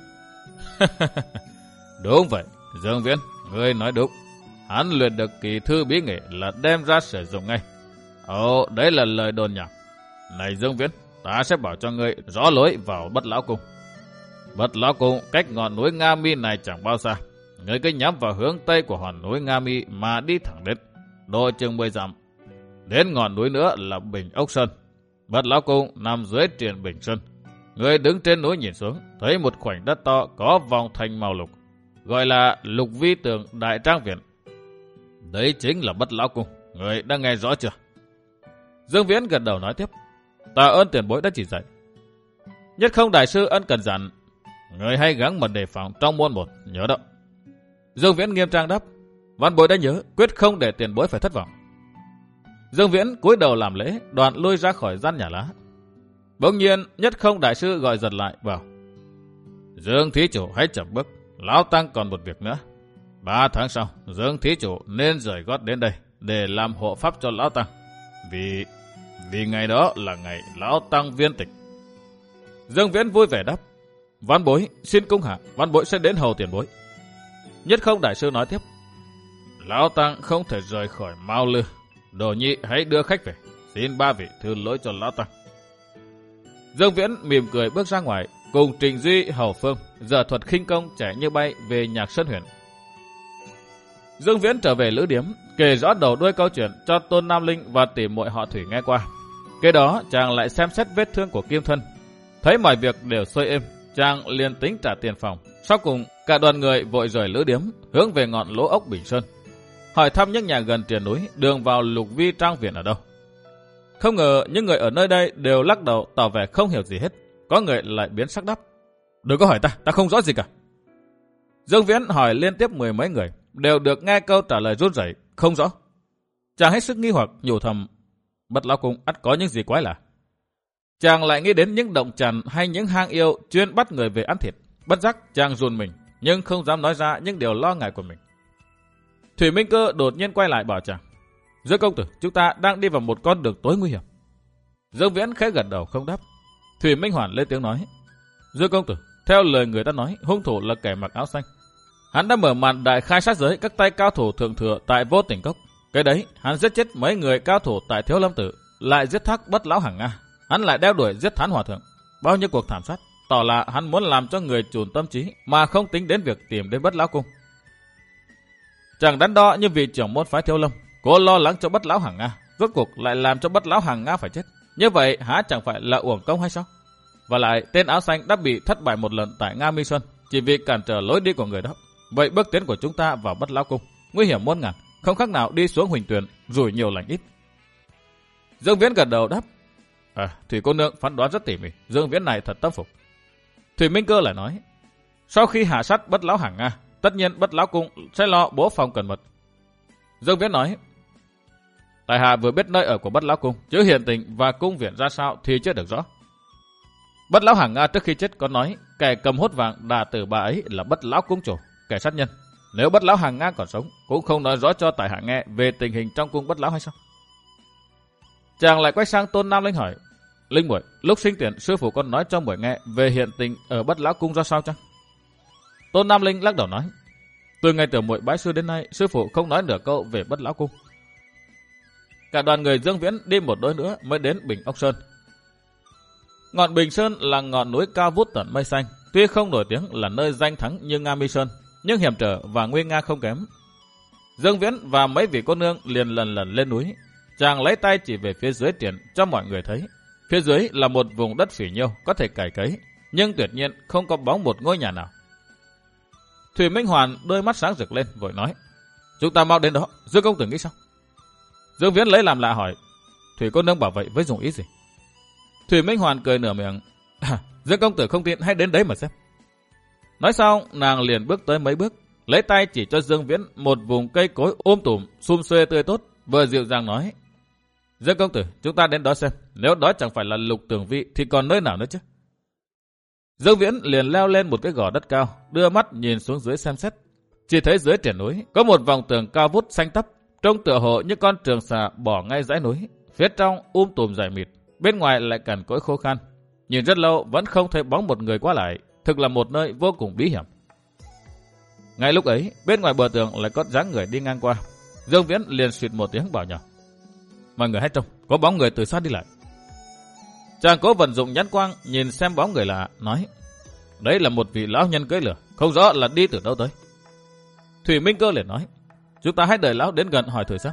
Speaker 1: Đúng vậy, Dương Viễn, ngươi nói đúng. Hắn luyện được kỳ thư bí nghệ là đem ra sử dụng ngay. Ồ, đấy là lời đồn nhảm. Này Dương Viễn, ta sẽ bảo cho ngươi rõ lối vào Bất Lão Cung. Bất Lão Cung cách ngọn núi Nga Mi này chẳng bao xa. Ngươi cứ nhắm vào hướng tây của hòn núi Nga Mi mà đi thẳng đến, độ chừng mười dặm. Đến ngọn núi nữa là Bình Ốc Sơn. Bất Lão Cung nằm dưới triền Bình Sơn. Ngươi đứng trên núi nhìn xuống, thấy một khoảnh đất to có vòng thành màu lục, gọi là Lục Vi Tường Đại Trang Viện. Đấy chính là Bất Lão Cung. Ngươi đã nghe rõ chưa? Dương Viễn gật đầu nói tiếp. Tạ ơn tiền bối đã chỉ dạy. Nhất Không đại sư ân cần dặn. Ngươi hãy gắng mà đề phòng trong môn một, nhớ đó. Dương Viễn nghiêm trang đáp. Văn bối đã nhớ, quyết không để tiền bối phải thất vọng. Dương Viễn cúi đầu làm lễ, đoạn lui ra khỏi gian nhà lá. Bỗng nhiên Nhất Không đại sư gọi giật lại vào. Dương thí chủ hãy chậm bước, lão tăng còn một việc nữa. Ba tháng sau, Dương thí chủ nên rời gót đến đây để làm hộ pháp cho lão tăng. Vì vì ngày đó là ngày lão tăng viên tịch. Dương Viễn vui vẻ đáp. Văn bối xin cung hạ, văn bối sẽ đến hầu tiền bối. Nhất Không đại sư nói tiếp. Lão tăng không thể rời khỏi Mao Lư. Đồ nhị hãy đưa khách về, xin ba vị thứ lỗi cho lão tăng. Dương Viễn mỉm cười bước ra ngoài, cùng Trình Duy, Hầu Phương giờ thuật khinh công chạy như bay về Nhạc Sơn Huyền. Dương Viễn trở về lữ điếm, kể rõ đầu đuôi câu chuyện cho Tôn Nam Linh và tỷ muội họ Thủy nghe qua. Kế đó chàng lại xem xét vết thương của Kim Thân, thấy mọi việc đều xuôi êm, chàng liền tính trả tiền phòng. Sau cùng cả đoàn người vội rời lữ điếm, hướng về ngọn lỗ ốc Bình Sơn, hỏi thăm những nhà gần triền núi đường vào Lục Vi Trang Viện ở đâu. Không ngờ những người ở nơi đây đều lắc đầu tỏ vẻ không hiểu gì hết. Có người lại biến sắc đáp. Đừng có hỏi ta, ta không rõ gì cả. Dương Viễn hỏi liên tiếp mười mấy người, đều được nghe câu trả lời run rẩy, không rõ. Chàng hết sức nghi hoặc, nhủ thầm, Bất Lão Cung ắt có những gì quái lạ. Chàng lại nghĩ đến những động tràn hay những hang yêu chuyên bắt người về ăn thịt. Bất giác chàng run mình, nhưng không dám nói ra những điều lo ngại của mình. Thủy Minh Cơ đột nhiên quay lại bảo chàng. Dương công tử, chúng ta đang đi vào một con đường tối nguy hiểm. Dương Viễn khẽ gật đầu không đáp. Thủy Minh Hoàn lên tiếng nói. Dương công tử, theo lời người ta nói, hung thủ là kẻ mặc áo xanh. Hắn đã mở màn đại khai sát giới các tay cao thủ thượng thừa tại Vô Tình Cốc. Cái đấy, hắn giết chết mấy người cao thủ tại Thiếu Lâm Tự, lại giết thác Bất Lão Hằng Nga. Hắn lại đeo đuổi giết Thán Hòa Thượng. Bao nhiêu cuộc thảm sát, tỏ là hắn muốn làm cho người chùn tâm trí mà không tính đến việc tìm đến Bất Lão Cung. Chàng đắn đo như vị trưởng môn phái Thiếu Lâm, cố lo lắng cho Bất Lão Hằng Nga, rốt cuộc lại làm cho Bất Lão Hằng Nga phải chết. Như vậy há chẳng phải là uổng công hay sao? Và lại tên áo xanh đã bị thất bại một lần tại Nga Mi Xuân, chỉ vì cản trở lối đi của người đó. Vậy bước tiến của chúng ta vào Bất Lão Cung nguy hiểm muôn ngàn, không khác nào đi xuống Huỳnh Tuyền, rủi nhiều lành ít. Dương Viễn gật đầu đáp. À, Thủy cô nương phán đoán rất tỉ mỉ, Dương Viễn này thật tâm phục. Thủy Minh Cơ lại nói. Sau khi hạ sát Bất Lão Hàng Nga, tất nhiên Bất Lão Cung sẽ lo bố phòng cẩn mật. Dương Viễn nói, tại hạ vừa biết nơi ở của Bất Lão Cung, chứ hiện tình và cung viện ra sao thì chưa được rõ. Bất Lão Hàng Nga trước khi chết có nói, kẻ cầm hốt vàng đà tử bà ấy là Bất Lão Cung chủ, kẻ sát nhân. Nếu Bất Lão Hàng Nga còn sống, cũng không nói rõ cho tại hạ nghe về tình hình trong cung Bất Lão hay sao? Chàng lại quay sang Tôn Nam Linh hỏi, Linh muội, lúc sinh tiền sư phụ con nói cho muội nghe về hiện tình ở Bất Lão Cung ra sao chăng? Tôn Nam Linh lắc đầu nói, từ ngày tiểu muội bái sư đến nay, sư phụ không nói nửa câu về Bất Lão Cung. Cả đoàn người Dương Viễn đi một đôi nữa mới đến Bình Ốc Sơn. Ngọn Bình Sơn là ngọn núi cao vút tận mây xanh, tuy không nổi tiếng là nơi danh thắng như Nga Mi Sơn, nhưng hiểm trở và nguy nga không kém. Dương Viễn và mấy vị cô nương liền lần lần lên núi. Chàng lấy tay chỉ về phía dưới triển cho mọi người thấy. Phía dưới là một vùng đất phỉ nhiêu có thể cày cấy, nhưng tuyệt nhiên không có bóng một ngôi nhà nào. Thủy Minh Hoàn đôi mắt sáng rực lên vội nói, chúng ta mau đến đó, Dương công tử nghĩ sao? Dương Viễn lấy làm lạ hỏi, Thủy cô nương bảo vậy với dùng ý gì? Thủy Minh Hoàn cười nửa miệng, à, Dương công tử không tin hãy đến đấy mà xem. Nói xong nàng liền bước tới mấy bước, lấy tay chỉ cho Dương Viễn một vùng cây cối um tùm sum xuê tươi tốt, vừa dịu dàng nói, Dương công tử, chúng ta đến đó xem, nếu đó chẳng phải là Lục Tường Vi thì còn nơi nào nữa chứ? Dương Viễn liền leo lên một cái gò đất cao, đưa mắt nhìn xuống dưới xem xét. Chỉ thấy dưới triển núi có một vòng tường cao vút xanh tắp, trông tựa hồ như con trường xà bỏ ngay dãy núi. Phía trong um tùm dày mịt, bên ngoài lại cằn cỗi khô khan. Nhìn rất lâu vẫn không thấy bóng một người qua lại, thực là một nơi vô cùng bí hiểm. Ngay lúc ấy, bên ngoài bờ tường lại có dáng người đi ngang qua. Dương Viễn liền suýt một tiếng bảo nhỏ, mọi người hãy trông, có bóng người từ xa đi lại. Chàng cố vận dụng nhãn quang nhìn xem bóng người lạ, nói, đấy là một vị lão nhân cưỡi lửa, không rõ là đi từ đâu tới. Thủy Minh Cơ liền nói, chúng ta hãy đợi lão đến gần hỏi thử xem.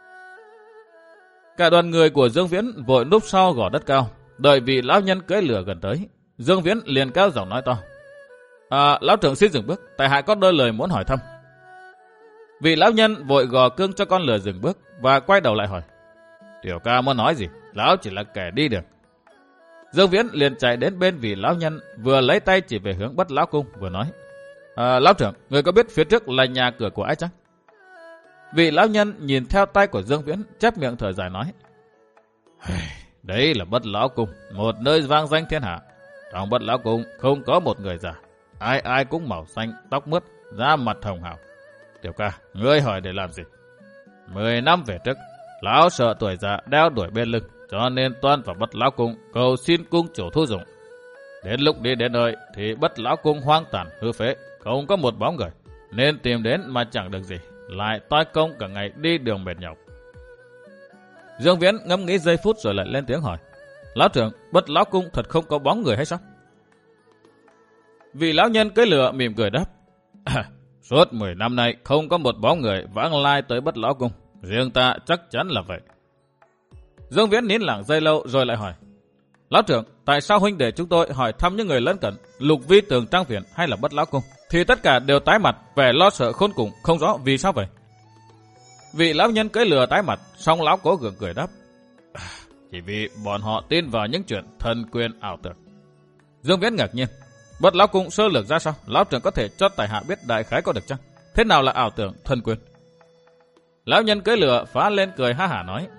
Speaker 1: Cả đoàn người của Dương Viễn vội núp sau gò đất cao, đợi vị lão nhân cưỡi lửa gần tới. Dương Viễn liền cao giọng nói to, à, lão trưởng xin dừng bước, tại hạ có đôi lời muốn hỏi thăm. Vị lão nhân vội gò cương cho con lửa dừng bước và quay đầu lại hỏi, tiểu ca muốn nói gì? Lão chỉ là kẻ đi đường. Dương Viễn liền chạy đến bên vị lão nhân, vừa lấy tay chỉ về hướng Bất Lão Cung, vừa nói, à, lão trưởng, người có biết phía trước là nhà cửa của ai chăng? Vị lão nhân nhìn theo tay của Dương Viễn, chép miệng thở dài nói, đấy là Bất Lão Cung, một nơi vang danh thiên hạ. Trong Bất Lão Cung không có một người già, ai ai cũng màu xanh, tóc mướt, da mặt hồng hào. Tiểu ca, ngươi hỏi để làm gì? Mười năm về trước, lão sợ tuổi già đeo đuổi bên lưng, cho nên toan vào Bất Lão Cung cầu xin cung chủ thu dụng. Đến lúc đi đến nơi thì Bất Lão Cung hoang tàn hư phế, không có một bóng người, nên tìm đến mà chẳng được gì, lại toi công cả ngày đi đường mệt nhọc. Dương Viễn ngẫm nghĩ giây phút rồi lại lên tiếng hỏi, lão trưởng, Bất Lão Cung thật không có bóng người hay sao? Vị lão nhân cưỡi lửa mỉm cười đáp, à, suốt mười năm nay không có một bóng người vãng lai tới Bất Lão Cung, riêng ta chắc chắn là vậy. Dương Viễn nín lặng giây lâu rồi lại hỏi, lão trưởng, tại sao huynh để chúng tôi hỏi thăm những người lân cận, Lục Vi Tường Trang Viện hay là Bất Lão Cung, thì tất cả đều tái mặt, vẻ lo sợ khôn cùng, không rõ vì sao vậy? Vị lão nhân cưỡi lửa tái mặt, song lão cố gượng cười đáp, à, chỉ vì bọn họ tin vào những chuyện thần quyền ảo tưởng. Dương Viễn ngạc nhiên, Bất Lão Cung sơ lược ra sao? Lão trưởng có thể cho tại hạ biết đại khái có được chăng? Thế nào là ảo tưởng thần quyền? Lão nhân cưỡi lửa phá lên cười ha hả nói,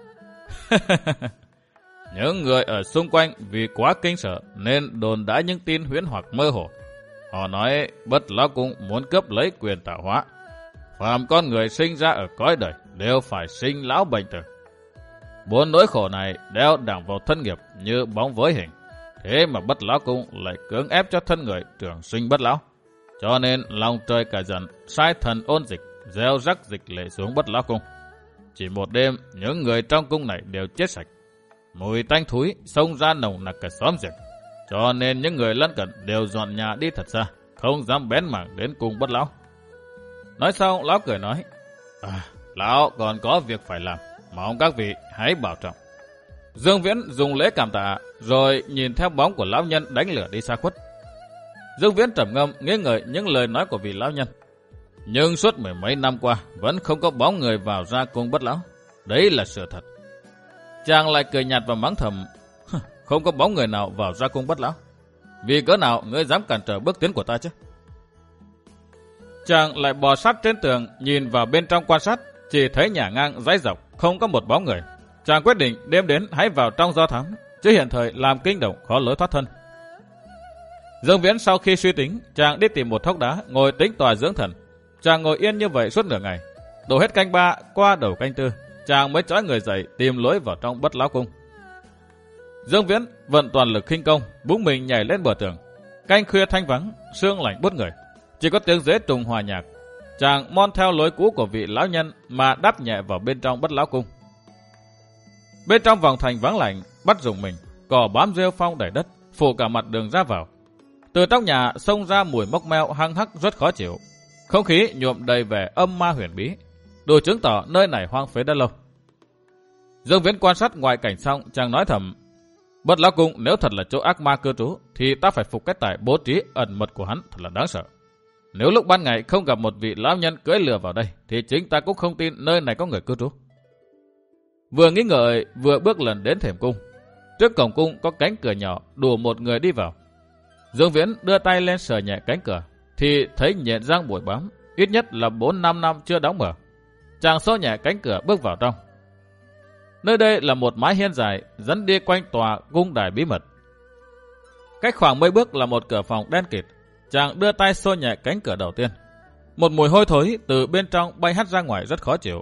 Speaker 1: những người ở xung quanh vì quá kinh sợ nên đồn đãi những tin huyễn hoặc mơ hồ. Họ nói Bất Lão Cung muốn cướp lấy quyền tạo hóa. Phàm con người sinh ra ở cõi đời đều phải sinh lão bệnh tử. Bốn nỗi khổ này đeo đẳng vào thân nghiệp như bóng với hình. Thế mà Bất Lão Cung lại cưỡng ép cho thân người trường sinh bất lão. Cho nên lòng trời cả giận, sai thần ôn dịch, gieo rắc dịch lệ xuống Bất Lão Cung. Chỉ một đêm, những người trong cung này đều chết sạch. Mùi tanh thúi xông ra nồng nặc cả xóm giềng. Cho nên những người lân cận đều dọn nhà đi thật xa, không dám bén mảng đến cung Bất Lão. Nói xong, lão cười nói, à, lão còn có việc phải làm, mong các vị hãy bảo trọng. Dương Viễn dùng lễ cảm tạ, rồi nhìn theo bóng của lão nhân đánh lửa đi xa khuất. Dương Viễn trầm ngâm nghĩ ngợi những lời nói của vị lão nhân. Nhưng suốt mười mấy năm qua vẫn không có bóng người vào ra cung Bất Lão. Đấy là sự thật. Chàng lại cười nhạt và mắng thầm, không có bóng người nào vào ra cung Bất Lão. Vì cớ nào ngươi dám cản trở bước tiến của ta chứ? Chàng lại bò sát trên tường, nhìn vào bên trong quan sát, chỉ thấy nhà ngang dãy dọc, không có một bóng người. Chàng quyết định đêm đến hãy vào trong do thám, chứ hiện thời làm kinh động khó lối thoát thân. Dương Viễn sau khi suy tính, chàng đi tìm một thốc đá, ngồi tĩnh tọa dưỡng thần. Chàng ngồi yên như vậy suốt nửa ngày. Đổ hết canh ba, qua đầu canh tư, chàng mới chói người dậy tìm lối vào trong Bất Lão Cung. Dương Viễn vận toàn lực khinh công, búng mình nhảy lên bờ tường. Canh khuya thanh vắng, sương lạnh buốt người, chỉ có tiếng dế trùng hòa nhạc. Chàng mon theo lối cũ của vị lão nhân mà đáp nhẹ vào bên trong Bất Lão Cung. Bên trong vòng thành vắng lạnh, bắt rùng mình, cỏ bám rêu phong đầy đất, phủ cả mặt đường ra vào. Từ trong nhà xông ra mùi mốc meo hăng hắc rất khó chịu. Không khí nhuộm đầy vẻ âm ma huyền bí, đủ chứng tỏ nơi này hoang phế đã lâu. Dương Viễn quan sát ngoại cảnh xong, chàng nói thầm: Bất Lão Cung nếu thật là chỗ ác ma cư trú, thì ta phải phục cái tài bố trí ẩn mật của hắn thật là đáng sợ. Nếu lúc ban ngày không gặp một vị lão nhân cưỡi lừa vào đây, thì chính ta cũng không tin nơi này có người cư trú. Vừa nghĩ ngợi, vừa bước lần đến thềm cung. Trước cổng cung có cánh cửa nhỏ, đủ một người đi vào. Dương Viễn đưa tay lên sờ nhẹ cánh cửa, thì thấy nhện răng bụi bám, ít nhất là bốn năm năm chưa đóng mở. Chàng xô nhẹ cánh cửa bước vào trong. Nơi đây là một mái hiên dài dẫn đi quanh tòa cung đài bí mật. Cách khoảng mấy bước là một cửa phòng đen kịt. Chàng đưa tay xô nhẹ cánh cửa đầu tiên. Một mùi hôi thối từ bên trong bay hắt ra ngoài rất khó chịu.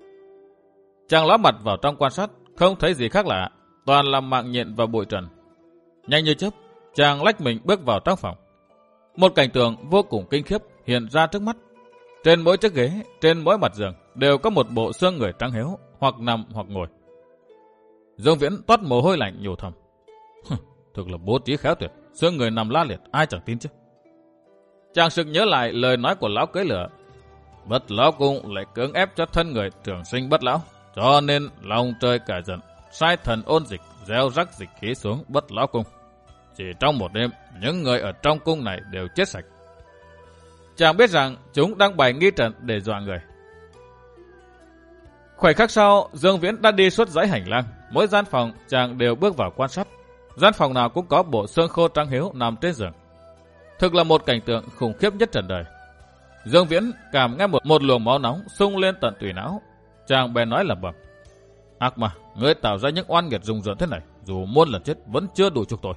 Speaker 1: Chàng ló mặt vào trong quan sát, không thấy gì khác lạ, toàn là mạng nhện và bụi trần. Nhanh như chớp, chàng lách mình bước vào trong phòng. Một cảnh tượng vô cùng kinh khiếp hiện ra trước mắt. Trên mỗi chiếc ghế, trên mỗi mặt giường đều có một bộ xương người trắng héo, hoặc nằm hoặc ngồi. Dương Viễn toát mồ hôi lạnh nhủ thầm: thực là bố trí khéo tuyệt, xương người nằm la liệt, ai chẳng tin chứ. Chàng sực nhớ lại lời nói của lão cưỡi lửa: Bất Lão Cung lại cưỡng ép cho thân người trường sinh bất lão, cho nên lòng trời cả giận, sai thần ôn dịch gieo rắc dịch khí xuống Bất Lão Cung. Chỉ trong một đêm, những người ở trong cung này đều chết sạch. Chàng biết rằng chúng đang bày nghi trận để dọa người. Khoảnh khắc sau, Dương Viễn đã đi suốt dãy hành lang, mỗi gian phòng chàng đều bước vào quan sát. Gian phòng nào cũng có bộ xương khô trắng hiếu nằm trên giường. Thực là một cảnh tượng khủng khiếp nhất trần đời. Dương Viễn cảm nghe một một luồng máu nóng xung lên tận tủy não. Chàng bèn nói lẩm bẩm: ác ma, ngươi tạo ra những oan nghiệt rùng rợn thế này, dù muôn lần chết vẫn chưa đủ chuộc tội.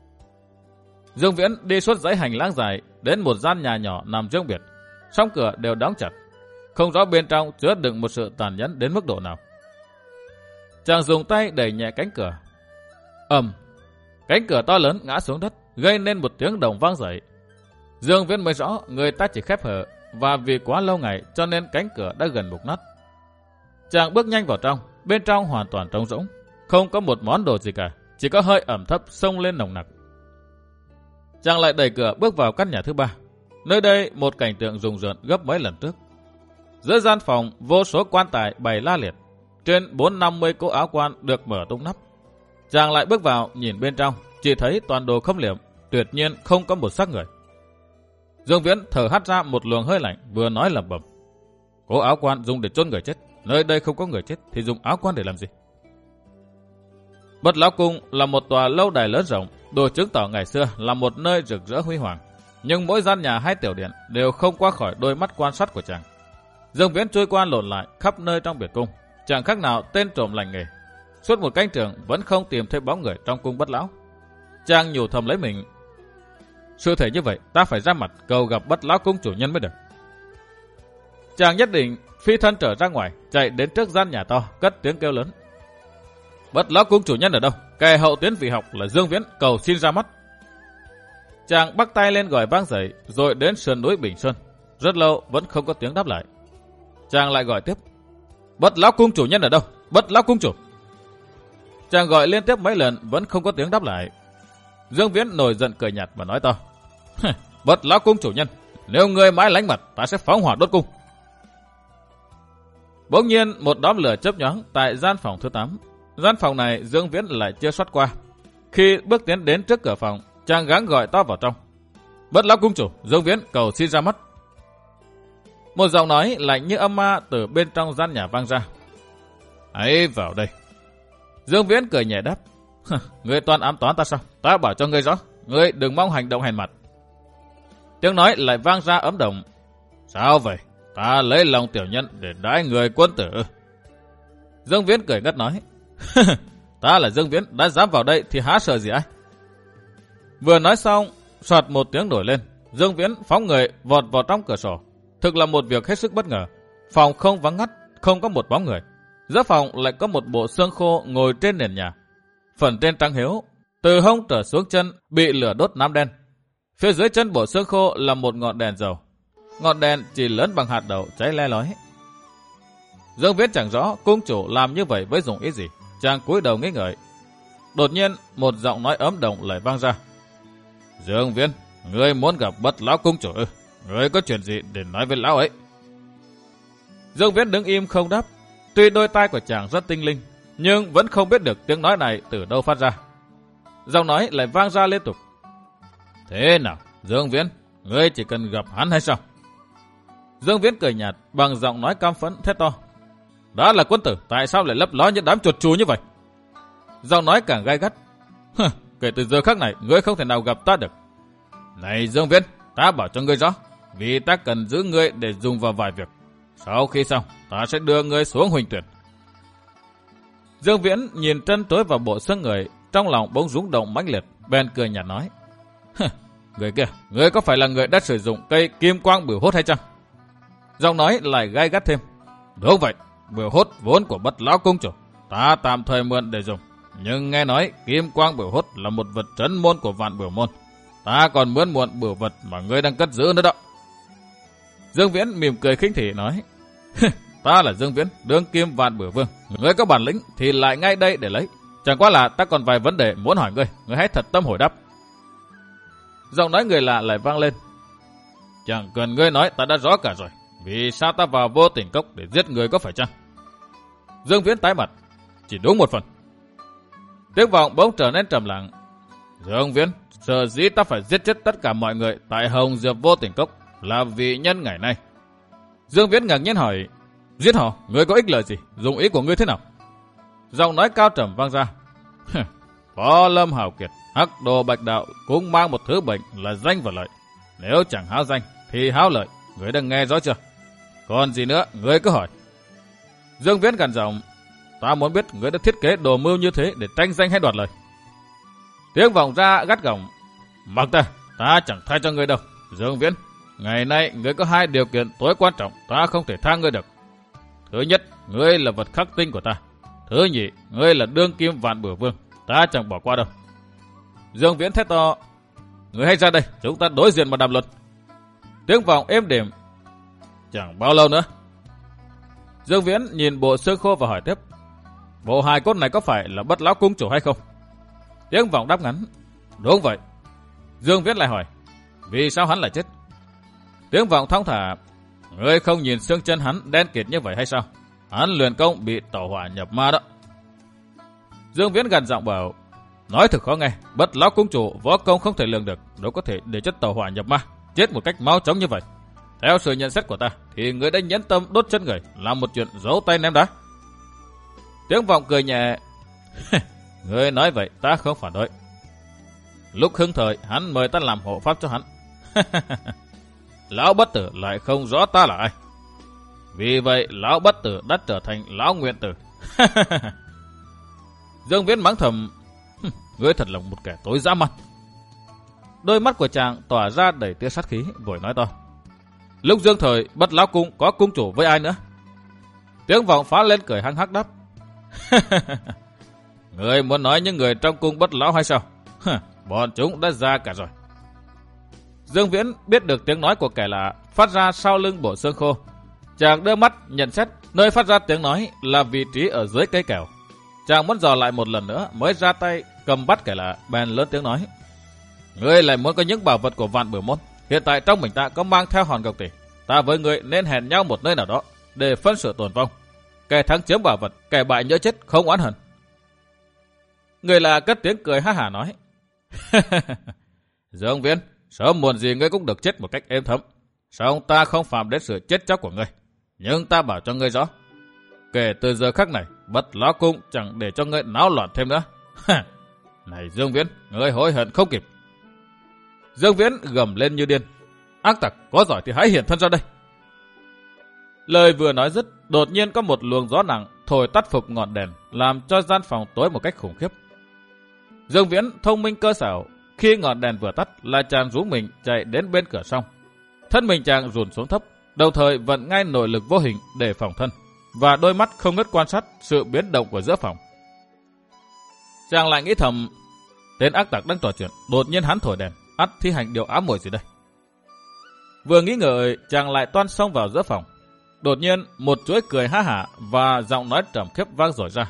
Speaker 1: Dương Viễn đi suốt dãy hành lang dài đến một gian nhà nhỏ nằm riêng biệt, song cửa đều đóng chặt, không rõ bên trong chứa đựng một sự tàn nhẫn đến mức độ nào. Chàng dùng tay đẩy nhẹ cánh cửa. Ầm, cánh cửa to lớn ngã xuống đất, gây nên một tiếng động vang dậy. Dương Viễn mới rõ người ta chỉ khép hở, và vì quá lâu ngày cho nên cánh cửa đã gần mục nát. Chàng bước nhanh vào trong, bên trong hoàn toàn trống rỗng, không có một món đồ gì cả, chỉ có hơi ẩm thấp xông lên nồng nặc. Chàng lại đẩy cửa bước vào căn nhà thứ ba. Nơi đây một cảnh tượng rùng rợn gấp mấy lần trước. Giữa gian phòng vô số quan tài bày la liệt, trên bốn năm mươi cỗ áo quan được mở tung nắp. Chàng lại bước vào nhìn bên trong, chỉ thấy toàn đồ khâm liệm, tuyệt nhiên không có một xác người. Dương Viễn thở hắt ra một luồng hơi lạnh, vừa nói lẩm bẩm: cỗ áo quan dùng để chôn người chết, nơi đây không có người chết thì dùng áo quan để làm gì? Bất Lão Cung là một tòa lâu đài lớn rộng, đủ chứng tỏ ngày xưa là một nơi rực rỡ huy hoàng. Nhưng mỗi gian nhà hay tiểu điện đều không qua khỏi đôi mắt quan sát của chàng. Dương Viễn trôi qua lộn lại khắp nơi trong biệt cung, chẳng khác nào tên trộm lành nghề. Suốt một canh trường vẫn không tìm thấy bóng người trong cung Bất Lão. Chàng nhủ thầm lấy mình: sự thể như vậy, ta phải ra mặt cầu gặp Bất Lão Cung chủ nhân mới được. Chàng nhất định phi thân trở ra ngoài, chạy đến trước gian nhà to, cất tiếng kêu lớn: Bất Lão Cung chủ nhân ở đâu? Kẻ hậu tiến vị học là Dương Viễn, cầu xin ra mắt. Chàng bắt tay lên gọi vang dậy, rồi đến sườn núi Bình Sơn. Rất lâu vẫn không có tiếng đáp lại. Chàng lại gọi tiếp: Bất Lão Cung chủ nhân ở đâu? Bất Lão Cung chủ. Chàng gọi liên tiếp mấy lần vẫn không có tiếng đáp lại. Dương Viễn nổi giận cười nhạt và nói to: Bất Lão Cung chủ nhân, nếu ngươi mãi lánh mặt, ta sẽ phóng hỏa đốt cung. Bỗng nhiên một đốm lửa chớp nhoáng tại gian phòng thứ tám. Gian phòng này Dương Viễn lại chưa xoát qua. Khi bước tiến đến trước cửa phòng, chàng gắng gọi to vào trong: Bất Lão Cung chủ, Dương Viễn cầu xin ra mắt. Một giọng nói lạnh như âm ma từ bên trong gian nhà vang ra: hãy vào đây. Dương Viễn cười nhẹ đáp: ngươi toàn ám toán ta sao? Ta bảo cho ngươi rõ, ngươi đừng mong hành động hèn mặt. Tiếng nói lại vang ra ấm đồng: Sao vậy? Ta lấy lòng tiểu nhân để đãi người quân tử. Dương Viễn cười ngất nói. Ta là Dương Viễn, đã dám vào đây thì há sợ gì ai? Vừa nói xong, soạt một tiếng nổi lên. Dương Viễn phóng người vọt vào trong cửa sổ. Thực là một việc hết sức bất ngờ. Phòng không vắng ngắt, không có một bóng người. Giữa phòng lại có một bộ xương khô ngồi trên nền nhà. Phần trên trắng hiếu, từ hông trở xuống chân bị lửa đốt nám đen. Phía dưới chân bộ xương khô là một ngọn đèn dầu. Ngọn đèn chỉ lớn bằng hạt đậu cháy le lói. Dương Viễn chẳng rõ cung chủ làm như vậy với dùng ý gì. Chàng cúi đầu nghĩ ngợi. Đột nhiên một giọng nói ấm động lại vang ra. Dương Viễn, ngươi muốn gặp Bất lão cung chủ ư? Ngươi có chuyện gì để nói với lão ấy? Dương Viễn đứng im không đáp. Tuy đôi tai của chàng rất tinh linh, nhưng vẫn không biết được tiếng nói này từ đâu phát ra. Giọng nói lại vang ra liên tục. Thế nào, Dương Viễn, ngươi chỉ cần gặp hắn hay sao? Dương Viễn cười nhạt bằng giọng nói cam phẫn thét to. Đã là quân tử, tại sao lại lấp ló những đám chuột chù như vậy? Giọng nói càng gay gắt. Hừ, kể từ giờ khắc này, ngươi không thể nào gặp ta được. Này Dương Viễn, ta bảo cho ngươi rõ, vì ta cần giữ ngươi để dùng vào vài việc. Sau khi xong, ta sẽ đưa ngươi xuống huỳnh tuyển. Dương Viễn nhìn trân tối vào bộ xương người, trong lòng bỗng rúng động mãnh liệt, bèn cười nhạt nói. Người kia, ngươi có phải là người đã sử dụng cây kim quang bửu hốt hay chăng? Giọng nói lại gay gắt thêm. Đúng vậy, bửu hốt vốn của Bất lão cung chủ, ta tạm thời mượn để dùng. Nhưng nghe nói kim quang bửu hốt là một vật trấn môn của vạn bửu môn. Ta còn muốn mượn bửu vật mà ngươi đang cất giữ nữa đó. Dương Viễn mỉm cười khinh thị nói. Ta là Dương Viễn, đương kim vạn bửu vương. Ngươi có bản lĩnh thì lại ngay đây để lấy. Chẳng qua là ta còn vài vấn đề muốn hỏi ngươi, ngươi hãy thật tâm hồi đáp. Giọng nói người lạ lại vang lên. Chẳng cần ngươi nói, ta đã rõ cả rồi. Vì sao ta vào Vô Tình Cốc để giết người có phải chăng? Dương Viễn tái mặt. Chỉ đúng một phần. Tiếng vọng bỗng trở nên trầm lặng. Dương Viễn, sở dĩ ta phải giết chết tất cả mọi người tại Hồng Diệp Vô Tình Cốc là vì nhân ngày nay. Dương Viễn ngạc nhiên hỏi. Giết họ, ngươi có ích lợi gì? Dùng ý của ngươi thế nào? Giọng nói cao trầm vang ra. Có Lâm Hào Kiệt, Hắc Đồ Bạch Đạo cũng mang một thứ bệnh là danh và lợi. Nếu chẳng háo danh thì háo lợi. Ngươi đang nghe rõ chưa? Còn gì nữa, ngươi cứ hỏi. Dương Viễn gằn giọng. Ta muốn biết ngươi đã thiết kế đồ mưu như thế để tranh danh hay đoạt lời. Tiếng vọng ra gắt gỏng. Mặc ta, ta chẳng thay cho ngươi đâu. Dương Viễn, ngày nay ngươi có hai điều kiện tối quan trọng ta không thể tha ngươi được. Thứ nhất, ngươi là vật khắc tinh của ta. Thứ nhị, ngươi là đương kim vạn bửu vương. Ta chẳng bỏ qua đâu. Dương Viễn thét to. Ngươi hãy ra đây, chúng ta đối diện mà đàm luận. Tiếng vọng êm đềm. Chẳng bao lâu nữa. Dương Viễn nhìn bộ xương khô và hỏi tiếp. Bộ hài cốt này có phải là Bất lão cung chủ hay không? Tiếng vọng đáp ngắn. Đúng vậy. Dương Viễn lại hỏi. Vì sao hắn lại chết? Tiếng vọng thong thả. Ngươi không nhìn xương chân hắn đen kịt như vậy hay sao? Hắn luyện công bị tẩu hỏa nhập ma đó. Dương Viễn gằn giọng bảo. Nói thực khó nghe, Bất lão cung chủ võ công không thể lường được, đâu có thể để chất tẩu hỏa nhập ma, chết một cách mau chóng như vậy. Theo sự nhận xét của ta, thì ngươi đã nhẫn tâm đốt chân người, làm một chuyện giấu tay ném đá. Tiếng vọng cười nhẹ. Ngươi nói vậy, ta không phản đối. Lúc hưng thời, hắn mời ta làm hộ pháp cho hắn. Lão Bất Tử lại không rõ ta là ai. Vì vậy, Lão Bất Tử đã trở thành Lão Nguyện Tử. Dương Viễn mắng thầm. Ngươi thật là một kẻ tối dã man. Đôi mắt của chàng tỏa ra đầy tia sát khí, vội nói to. Lúc Dương thời, Bất lão cung có cung chủ với ai nữa? Tiếng vọng phá lên cười hăng hắc đáp. Ngươi muốn nói những người trong cung Bất lão hay sao? Bọn chúng đã ra cả rồi. Dương Viễn biết được tiếng nói của kẻ lạ phát ra sau lưng bộ xương khô. Chàng đưa mắt nhận xét nơi phát ra tiếng nói là vị trí ở dưới cây kèo. Chàng muốn dò lại một lần nữa mới ra tay cầm bắt kẻ lạ, bèn lớn tiếng nói. Ngươi lại muốn có những bảo vật của vạn bửu môn. Hiện tại trong mình ta có mang theo hòn ngọc tỷ. Ta với ngươi nên hẹn nhau một nơi nào đó để phân xử tổn vong. Kẻ thắng chiếm bảo vật, kẻ bại nhớ chết không oán hận. Người là cất tiếng cười ha hả nói. Dương Viễn, sớm muộn gì ngươi cũng được chết một cách êm thấm. Song ta không phạm đến sự chết chóc của ngươi. Nhưng ta bảo cho ngươi rõ. Kể từ giờ khắc này, Bất lão cung chẳng để cho ngươi náo loạn thêm nữa. Này Dương Viễn, ngươi hối hận không kịp. Dương Viễn gầm lên như điên. Ác tặc, có giỏi thì hãy hiện thân ra đây. Lời vừa nói dứt, đột nhiên có một luồng gió nặng thổi tắt phục ngọn đèn, làm cho gian phòng tối một cách khủng khiếp. Dương Viễn thông minh cơ xảo, khi ngọn đèn vừa tắt là chàng rú mình chạy đến bên cửa song. Thân mình chàng rùn xuống thấp, đồng thời vận ngay nội lực vô hình để phòng thân, và đôi mắt không ngớt quan sát sự biến động của giữa phòng. Chàng lại nghĩ thầm, tên ác tặc đang trò chuyện, đột nhiên hắn thổi đèn, ắt thi hành điều ám muội gì đây. Vừa nghĩ ngợi, chàng lại toan xông vào giữa phòng. Đột nhiên một chuỗi cười ha hả và giọng nói trầm khiếp vang dội ra.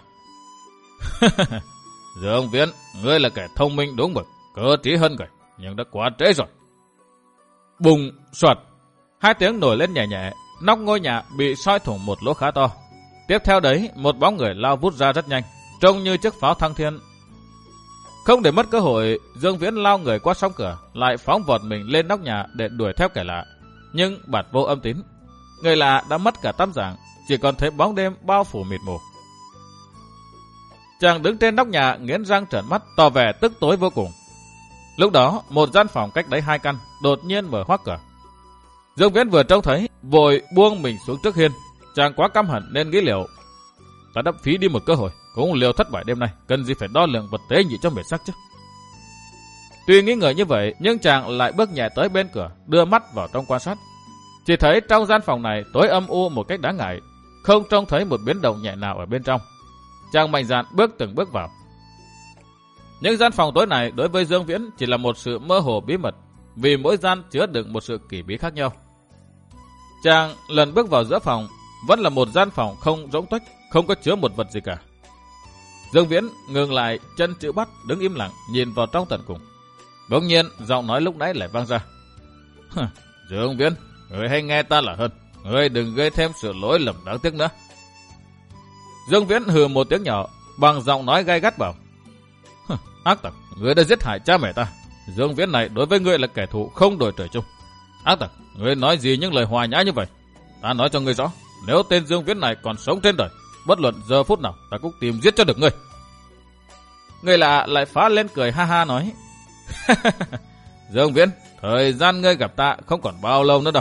Speaker 1: Dương Viễn, ngươi là kẻ thông minh đúng mực, cơ trí hơn người, nhưng đã quá trễ rồi. Bùng, soạt, hai tiếng nổi lên nhẹ nhẹ, nóc ngôi nhà bị soi thủng một lỗ khá to. Tiếp theo đấy, một bóng người lao vút ra rất nhanh, trông như chiếc pháo thăng thiên. Không để mất cơ hội, Dương Viễn lao người qua song cửa, lại phóng vọt mình lên nóc nhà để đuổi theo kẻ lạ. Nhưng bạt vô âm tín, người lạ đã mất cả tăm dạng, chỉ còn thấy bóng đêm bao phủ mịt mù. Chàng đứng trên nóc nhà nghiến răng trợn mắt, tỏ vẻ tức tối vô cùng. Lúc đó, một gian phòng cách đấy hai căn đột nhiên mở hoác cửa. Dương Viễn vừa trông thấy, vội buông mình xuống trước hiên. Chàng quá căm hận nên nghĩ liệu, ta đã phí đi một cơ hội, cũng liều thất bại đêm nay, cần gì phải đo lường vật tế nhị cho mệt sắc chứ. Tuy nghĩ ngợi như vậy, nhưng chàng lại bước nhẹ tới bên cửa, đưa mắt vào trong quan sát. Chỉ thấy trong gian phòng này tối âm u một cách đáng ngại, không trông thấy một biến động nhẹ nào ở bên trong. Chàng mạnh dạn bước từng bước vào. Những gian phòng tối này đối với Dương Viễn chỉ là một sự mơ hồ bí mật, vì mỗi gian chứa đựng một sự kỳ bí khác nhau. Chàng lần bước vào giữa phòng, vẫn là một gian phòng không rỗng tuếch, không có chứa một vật gì cả. Dương Viễn ngừng lại, chân chữ bắt, đứng im lặng, nhìn vào trong tận cùng. Bỗng nhiên, giọng nói lúc nãy lại vang ra. Dương Viễn, người hãy nghe ta là hơn, người đừng gây thêm sự lỗi lầm đáng tiếc nữa. Dương Viễn hừ một tiếng nhỏ, bằng giọng nói gay gắt bảo. Ác tặc, người đã giết hại cha mẹ ta. Dương Viễn này đối với ngươi là kẻ thù không đổi trời chung. Ác tặc, ngươi nói gì những lời hòa nhã như vậy? Ta nói cho ngươi rõ, nếu tên Dương Viễn này còn sống trên đời, bất luận giờ phút nào ta cũng tìm giết cho được ngươi. Người lạ lại phá lên cười ha ha nói. Dương Viễn, thời gian ngươi gặp ta không còn bao lâu nữa đâu.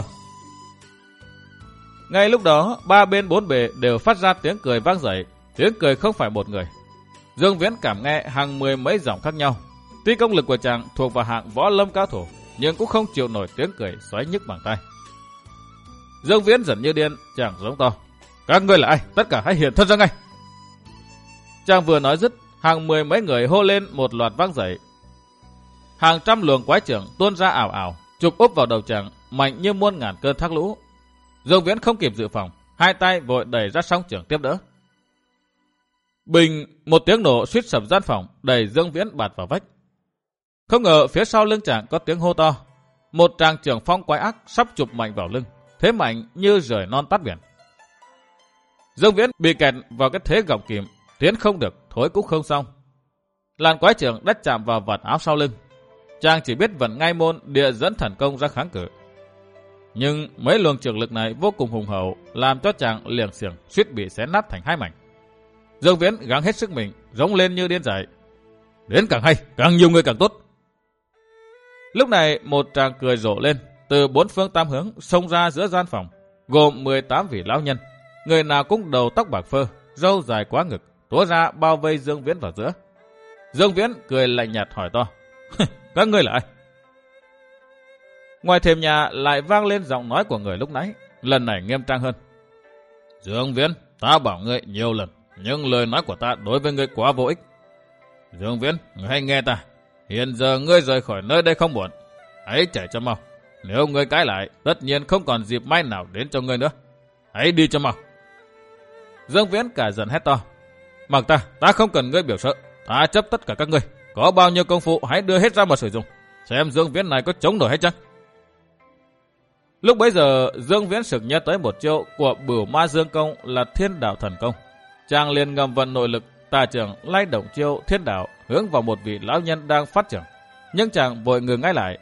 Speaker 1: Ngay lúc đó, ba bên bốn bề đều phát ra tiếng cười vang dậy. Tiếng cười không phải một người. Dương Viễn cảm nghe hàng mười mấy giọng khác nhau. Tuy công lực của chàng thuộc vào hạng võ lâm cao thủ, nhưng cũng không chịu nổi tiếng cười xoáy nhức bằng tai. Dương Viễn dần như điên, chàng giống to. Các ngươi là ai? Tất cả hãy hiện thân ra ngay. Chàng vừa nói dứt, hàng mười mấy người hô lên một loạt vang dậy. Hàng trăm luồng quái trưởng tuôn ra ảo ảo, chụp úp vào đầu chàng, mạnh như muôn ngàn cơn thác lũ. Dương Viễn không kịp dự phòng, hai tay vội đẩy ra song trưởng tiếp đỡ. Bình, một tiếng nổ suýt sập gian phòng, đẩy Dương Viễn bạt vào vách. Không ngờ phía sau lưng chàng có tiếng hô to. Một tràng trưởng phong quái ác sắp chụp mạnh vào lưng, thế mạnh như rời non tát biển. Dương Viễn bị kẹt vào cái thế gọng kìm, tiến không được, thối cũng không xong. Làn quái trưởng đất chạm vào vạt áo sau lưng. Chàng chỉ biết vận ngay môn địa dẫn thần công ra kháng cự. Nhưng mấy luồng trường lực này vô cùng hùng hậu, làm cho chàng liệng xiềng suýt bị xé nát thành hai mảnh. Dương Viễn gắng hết sức mình, rống lên như điên dại. Đến càng hay, càng nhiều người càng tốt. Lúc này một tràng cười rộ lên, từ bốn phương tám hướng xông ra giữa gian phòng, gồm mười tám vị lão nhân, người nào cũng đầu tóc bạc phơ, râu dài quá ngực, túa ra bao vây Dương Viễn vào giữa. Dương Viễn cười lạnh nhạt hỏi to. Các ngươi là ai? Ngoài thềm nhà lại vang lên giọng nói của người lúc nãy, lần này nghiêm trang hơn. Dương Viễn, ta bảo ngươi nhiều lần, nhưng lời nói của ta đối với ngươi quá vô ích. Dương Viễn, ngươi hãy nghe ta. Hiện giờ ngươi rời khỏi nơi đây không muộn. Hãy chạy cho mau. Nếu ngươi cãi lại, tất nhiên không còn dịp may nào đến cho ngươi nữa. Hãy đi cho mau. Dương Viễn cả giận hét to. Mặc ta, ta không cần ngươi biểu sợ. Ta chấp tất cả các ngươi. Có bao nhiêu công phu hãy đưa hết ra mà sử dụng. Xem Dương Viễn này có chống nổi hay chăng? Lúc bấy giờ, Dương Viễn sực nhớ tới một chiêu của Bửu Ma Dương Công là Thiên Đạo Thần Công. Chàng liền ngầm vận nội lực, tà trưởng lay động chiêu Thiên Đạo hướng vào một vị lão nhân đang phát trưởng. Nhưng chàng vội ngừng ngay lại.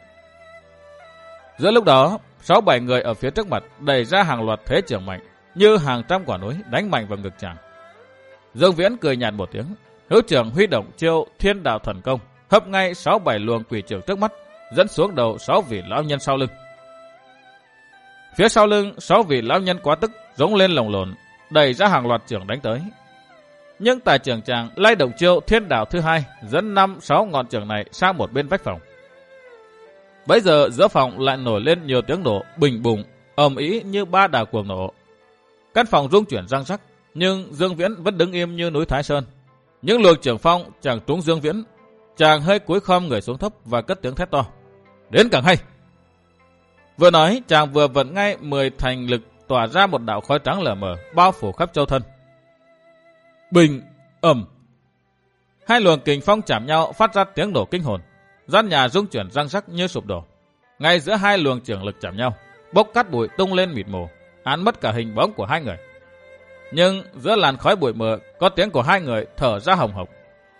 Speaker 1: Giữa lúc đó, sáu bảy người ở phía trước mặt đẩy ra hàng loạt thế trưởng mạnh, như hàng trăm quả núi đánh mạnh vào ngực chàng. Dương Viễn cười nhạt một tiếng, hữu trưởng huy động chiêu Thiên Đạo Thần Công, hấp ngay sáu bảy luồng quỷ trưởng trước mắt, dẫn xuống đầu sáu vị lão nhân sau lưng. Phía sau lưng, sáu vị lão nhân quá tức rống lên lồng lộn, đẩy ra hàng loạt chưởng đánh tới. Nhưng tài trưởng chàng lay động chiêu thiên đạo thứ hai, dẫn năm sáu ngọn chưởng này sang một bên vách phòng. Bấy giờ giữa phòng lại nổi lên nhiều tiếng nổ bình bùng, ầm ĩ như ba đà cuồng nổ. Căn phòng rung chuyển răng rắc, nhưng Dương Viễn vẫn đứng im như núi Thái Sơn. Những luồng trưởng phong chàng trúng Dương Viễn, chàng hơi cúi khom người xuống thấp và cất tiếng thét to: "Đến càng hay!" Vừa nói, chàng vừa vận ngay mười thành lực tỏa ra một đạo khói trắng lờ mờ bao phủ khắp châu thân. Bình, ầm, hai luồng kình phong chạm nhau phát ra tiếng nổ kinh hồn. Gian nhà rung chuyển răng rắc như sụp đổ. Ngay giữa hai luồng trưởng lực chạm nhau, bốc cát bụi tung lên mịt mù, án mất cả hình bóng của hai người. Nhưng giữa làn khói bụi mờ có tiếng của hai người thở ra hồng hộc.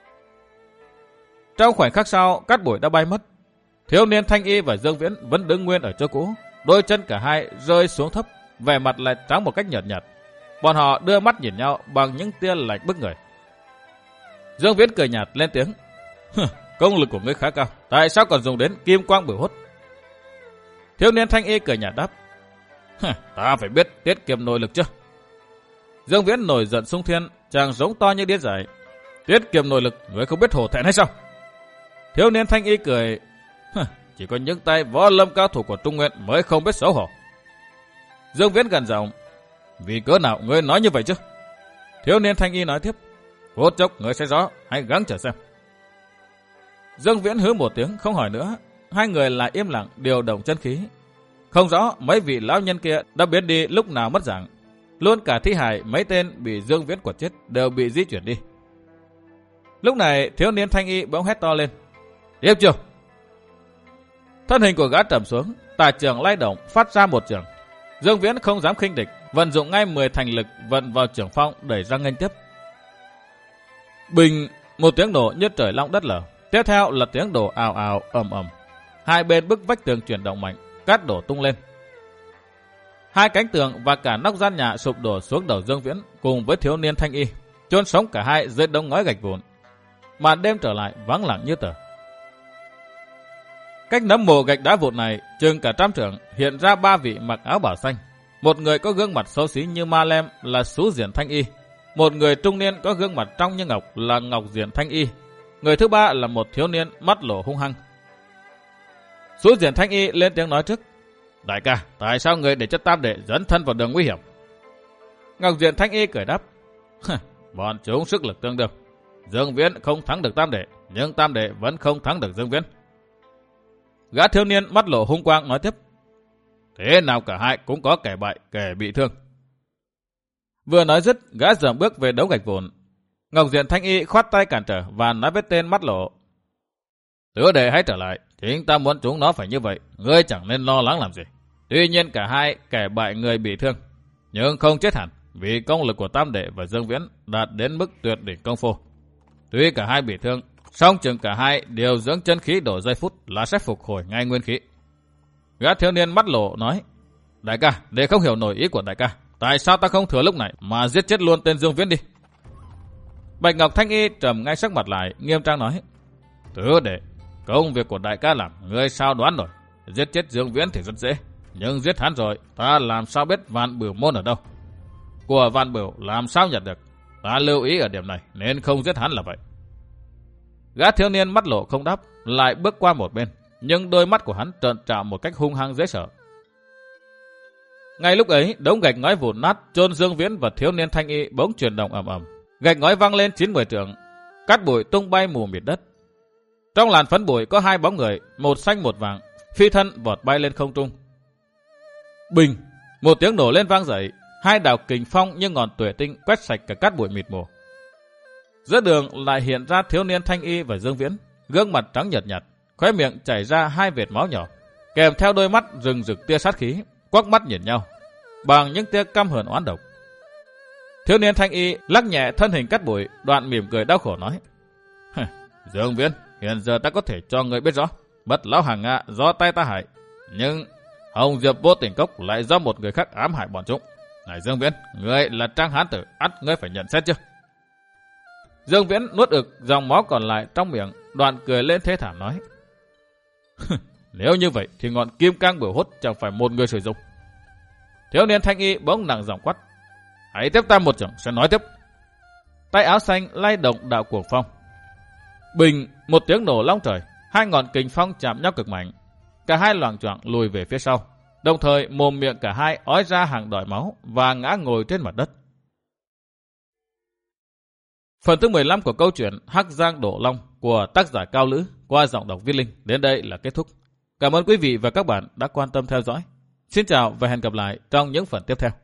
Speaker 1: Trong khoảnh khắc sau, cát bụi đã bay mất. Thiếu niên Thanh Y và Dương Viễn vẫn đứng nguyên ở chỗ cũ, đôi chân cả hai rơi xuống thấp, vẻ mặt lại trắng một cách nhợt nhạt. Bọn họ đưa mắt nhìn nhau bằng những tia lạnh bức người. Dương Viễn cười nhạt lên tiếng: "Công lực của ngươi khá cao, tại sao còn dùng đến kim quang bửu hốt?" Thiếu niên Thanh Y cười nhạt đáp: "Ta phải biết tiết kiệm nội lực chứ." Dương Viễn nổi giận xung thiên, chàng giống to như điên dại: "Tiết kiệm nội lực, ngươi không biết hổ thẹn hay sao?" Thiếu niên Thanh Y cười: "Chỉ có những tay võ lâm cao thủ của Trung Nguyên mới không biết xấu hổ." Dương Viễn gần giọng: "Vì cớ nào ngươi nói như vậy chứ?" Thiếu niên Thanh Y nói tiếp: "Phút chốc ngươi sẽ rõ, hãy gắng chờ xem." Dương Viễn hứ một tiếng không hỏi nữa. Hai người lại im lặng điều động chân khí. Không rõ mấy vị lão nhân kia đã biến đi lúc nào mất dạng. Luôn cả thi hài mấy tên bị Dương Viễn quật chết đều bị di chuyển đi. Lúc này thiếu niên Thanh Y bỗng hét to lên: "Tiếp chiêu!" Thân hình của gã trầm xuống, tà trường lay động phát ra một trường. Dương Viễn không dám khinh địch, vận dụng ngay mười thành lực vận vào trường phong đẩy ra nghênh tiếp. Bình, một tiếng nổ như trời long đất lở. Tiếp theo là tiếng đổ ào ào ầm ầm. Hai bên bức vách tường chuyển động mạnh, cát đổ tung lên. Hai cánh tường và cả nóc gian nhà sụp đổ xuống đầu Dương Viễn cùng với thiếu niên Thanh Y, chôn sống cả hai dưới đống ngói gạch vụn. Màn đêm trở lại vắng lặng như tờ. Cách nấm mồ gạch đá vụn này, chừng cả trăm trượng hiện ra ba vị mặc áo bảo xanh. Một người có gương mặt xấu xí như ma lem là Sú Diển Thanh Y. Một người trung niên có gương mặt trong như ngọc là Ngọc Diển Thanh Y. Người thứ ba là một thiếu niên mắt lộ hung hăng. Sú Diển Thanh Y lên tiếng nói trước: "Đại ca, tại sao người để cho tam đệ dẫn thân vào đường nguy hiểm?" Ngọc Diển Thanh Y cười đáp: "Bọn chúng sức lực tương đương. Dương Viễn không thắng được tam đệ, nhưng tam đệ vẫn không thắng được Dương Viễn." Gã thiếu niên mắt lộ hung quang nói tiếp: "Thế nào cả hai cũng có kẻ bại, kẻ bị thương." Vừa nói dứt, gã dậm bước về đấu gạch vụn. Ngọc Diển Thanh Y khoát tay cản trở và nói với tên mắt lộ: "Tứ đệ hãy trở lại, chính ta muốn chúng nó phải như vậy, ngươi chẳng nên lo lắng làm gì. Tuy nhiên cả hai kẻ bại người bị thương, nhưng không chết hẳn, vì công lực của tam đệ và Dương Viễn đạt đến mức tuyệt đỉnh công phu. Tuy cả hai bị thương, song chừng cả hai đều dưỡng chân khí đổ giây phút là sẽ phục hồi ngay nguyên khí." Gã thiếu niên mắt lộ nói: "Đại ca, để không hiểu nổi ý của đại ca, tại sao ta không thừa lúc này mà giết chết luôn tên Dương Viễn đi?" Bạch Ngọc Thanh Y trầm ngay sắc mặt lại, nghiêm trang nói: "Tứ đệ, công việc của đại ca làm, ngươi sao đoán nổi. Giết chết Dương Viễn thì rất dễ, nhưng giết hắn rồi, ta làm sao biết Vạn Bửu môn ở đâu? Của Vạn Bửu làm sao nhận được? Ta lưu ý ở điểm này nên không giết hắn là vậy." Gã thiếu niên mắt lộ không đáp, lại bước qua một bên, nhưng đôi mắt của hắn trợn trạo một cách hung hăng dễ sợ. Ngay lúc ấy, đống gạch ngói vụn nát chôn Dương Viễn và thiếu niên Thanh Y bỗng chuyển động ầm ầm, gạch ngói văng lên chín mười trượng, cát bụi tung bay mù mịt đất. Trong làn phấn bụi có hai bóng người, một xanh một vàng, phi thân vọt bay lên không trung. Bình, một tiếng nổ lên vang dậy, hai đạo kình phong như ngọn tuệ tinh quét sạch cả cát bụi mịt mù. Giữa đường lại hiện ra thiếu niên Thanh Y và Dương Viễn, gương mặt trắng nhợt nhạt, khóe miệng chảy ra hai vệt máu nhỏ, kèm theo đôi mắt rừng rực tia sát khí, quắc mắt nhìn nhau, bằng những tia căm hờn oán độc. Thiếu niên Thanh Y lắc nhẹ thân hình cát bụi, đoạn mỉm cười đau khổ nói: "Dương Viễn, hiện giờ ta có thể cho người biết rõ, Bất Lão Hàng Nga do tay ta hại, nhưng Hồng Diệp Vô Tình Cốc lại do một người khác ám hại bọn chúng. Này Dương Viễn, ngươi là Trang Hán Tử, ắt ngươi phải nhận xét chứ?" Dương Viễn nuốt ực dòng máu còn lại trong miệng, đoạn cười lên thế thảm nói: "Nếu như vậy thì ngọn kim cang bửu hốt chẳng phải một người sử dụng." Thiếu niên thanh y bỗng nặng giọng quát: hãy tiếp ta một chưởng sẽ nói tiếp. Tay áo xanh lay động đạo cuồng phong. Bình, một tiếng nổ long trời, hai ngọn kình phong chạm nhau cực mạnh. Cả hai loạng choạng lùi về phía sau, đồng thời mồm miệng cả hai ói ra hàng đỏi máu và ngã ngồi trên mặt đất. Phần thứ mười lăm của câu chuyện Hắc Giang Đổ Long của tác giả Cao Lữ qua giọng đọc Viết Linh đến đây là kết thúc. Cảm ơn quý vị và các bạn đã quan tâm theo dõi. Xin chào và hẹn gặp lại trong những phần tiếp theo.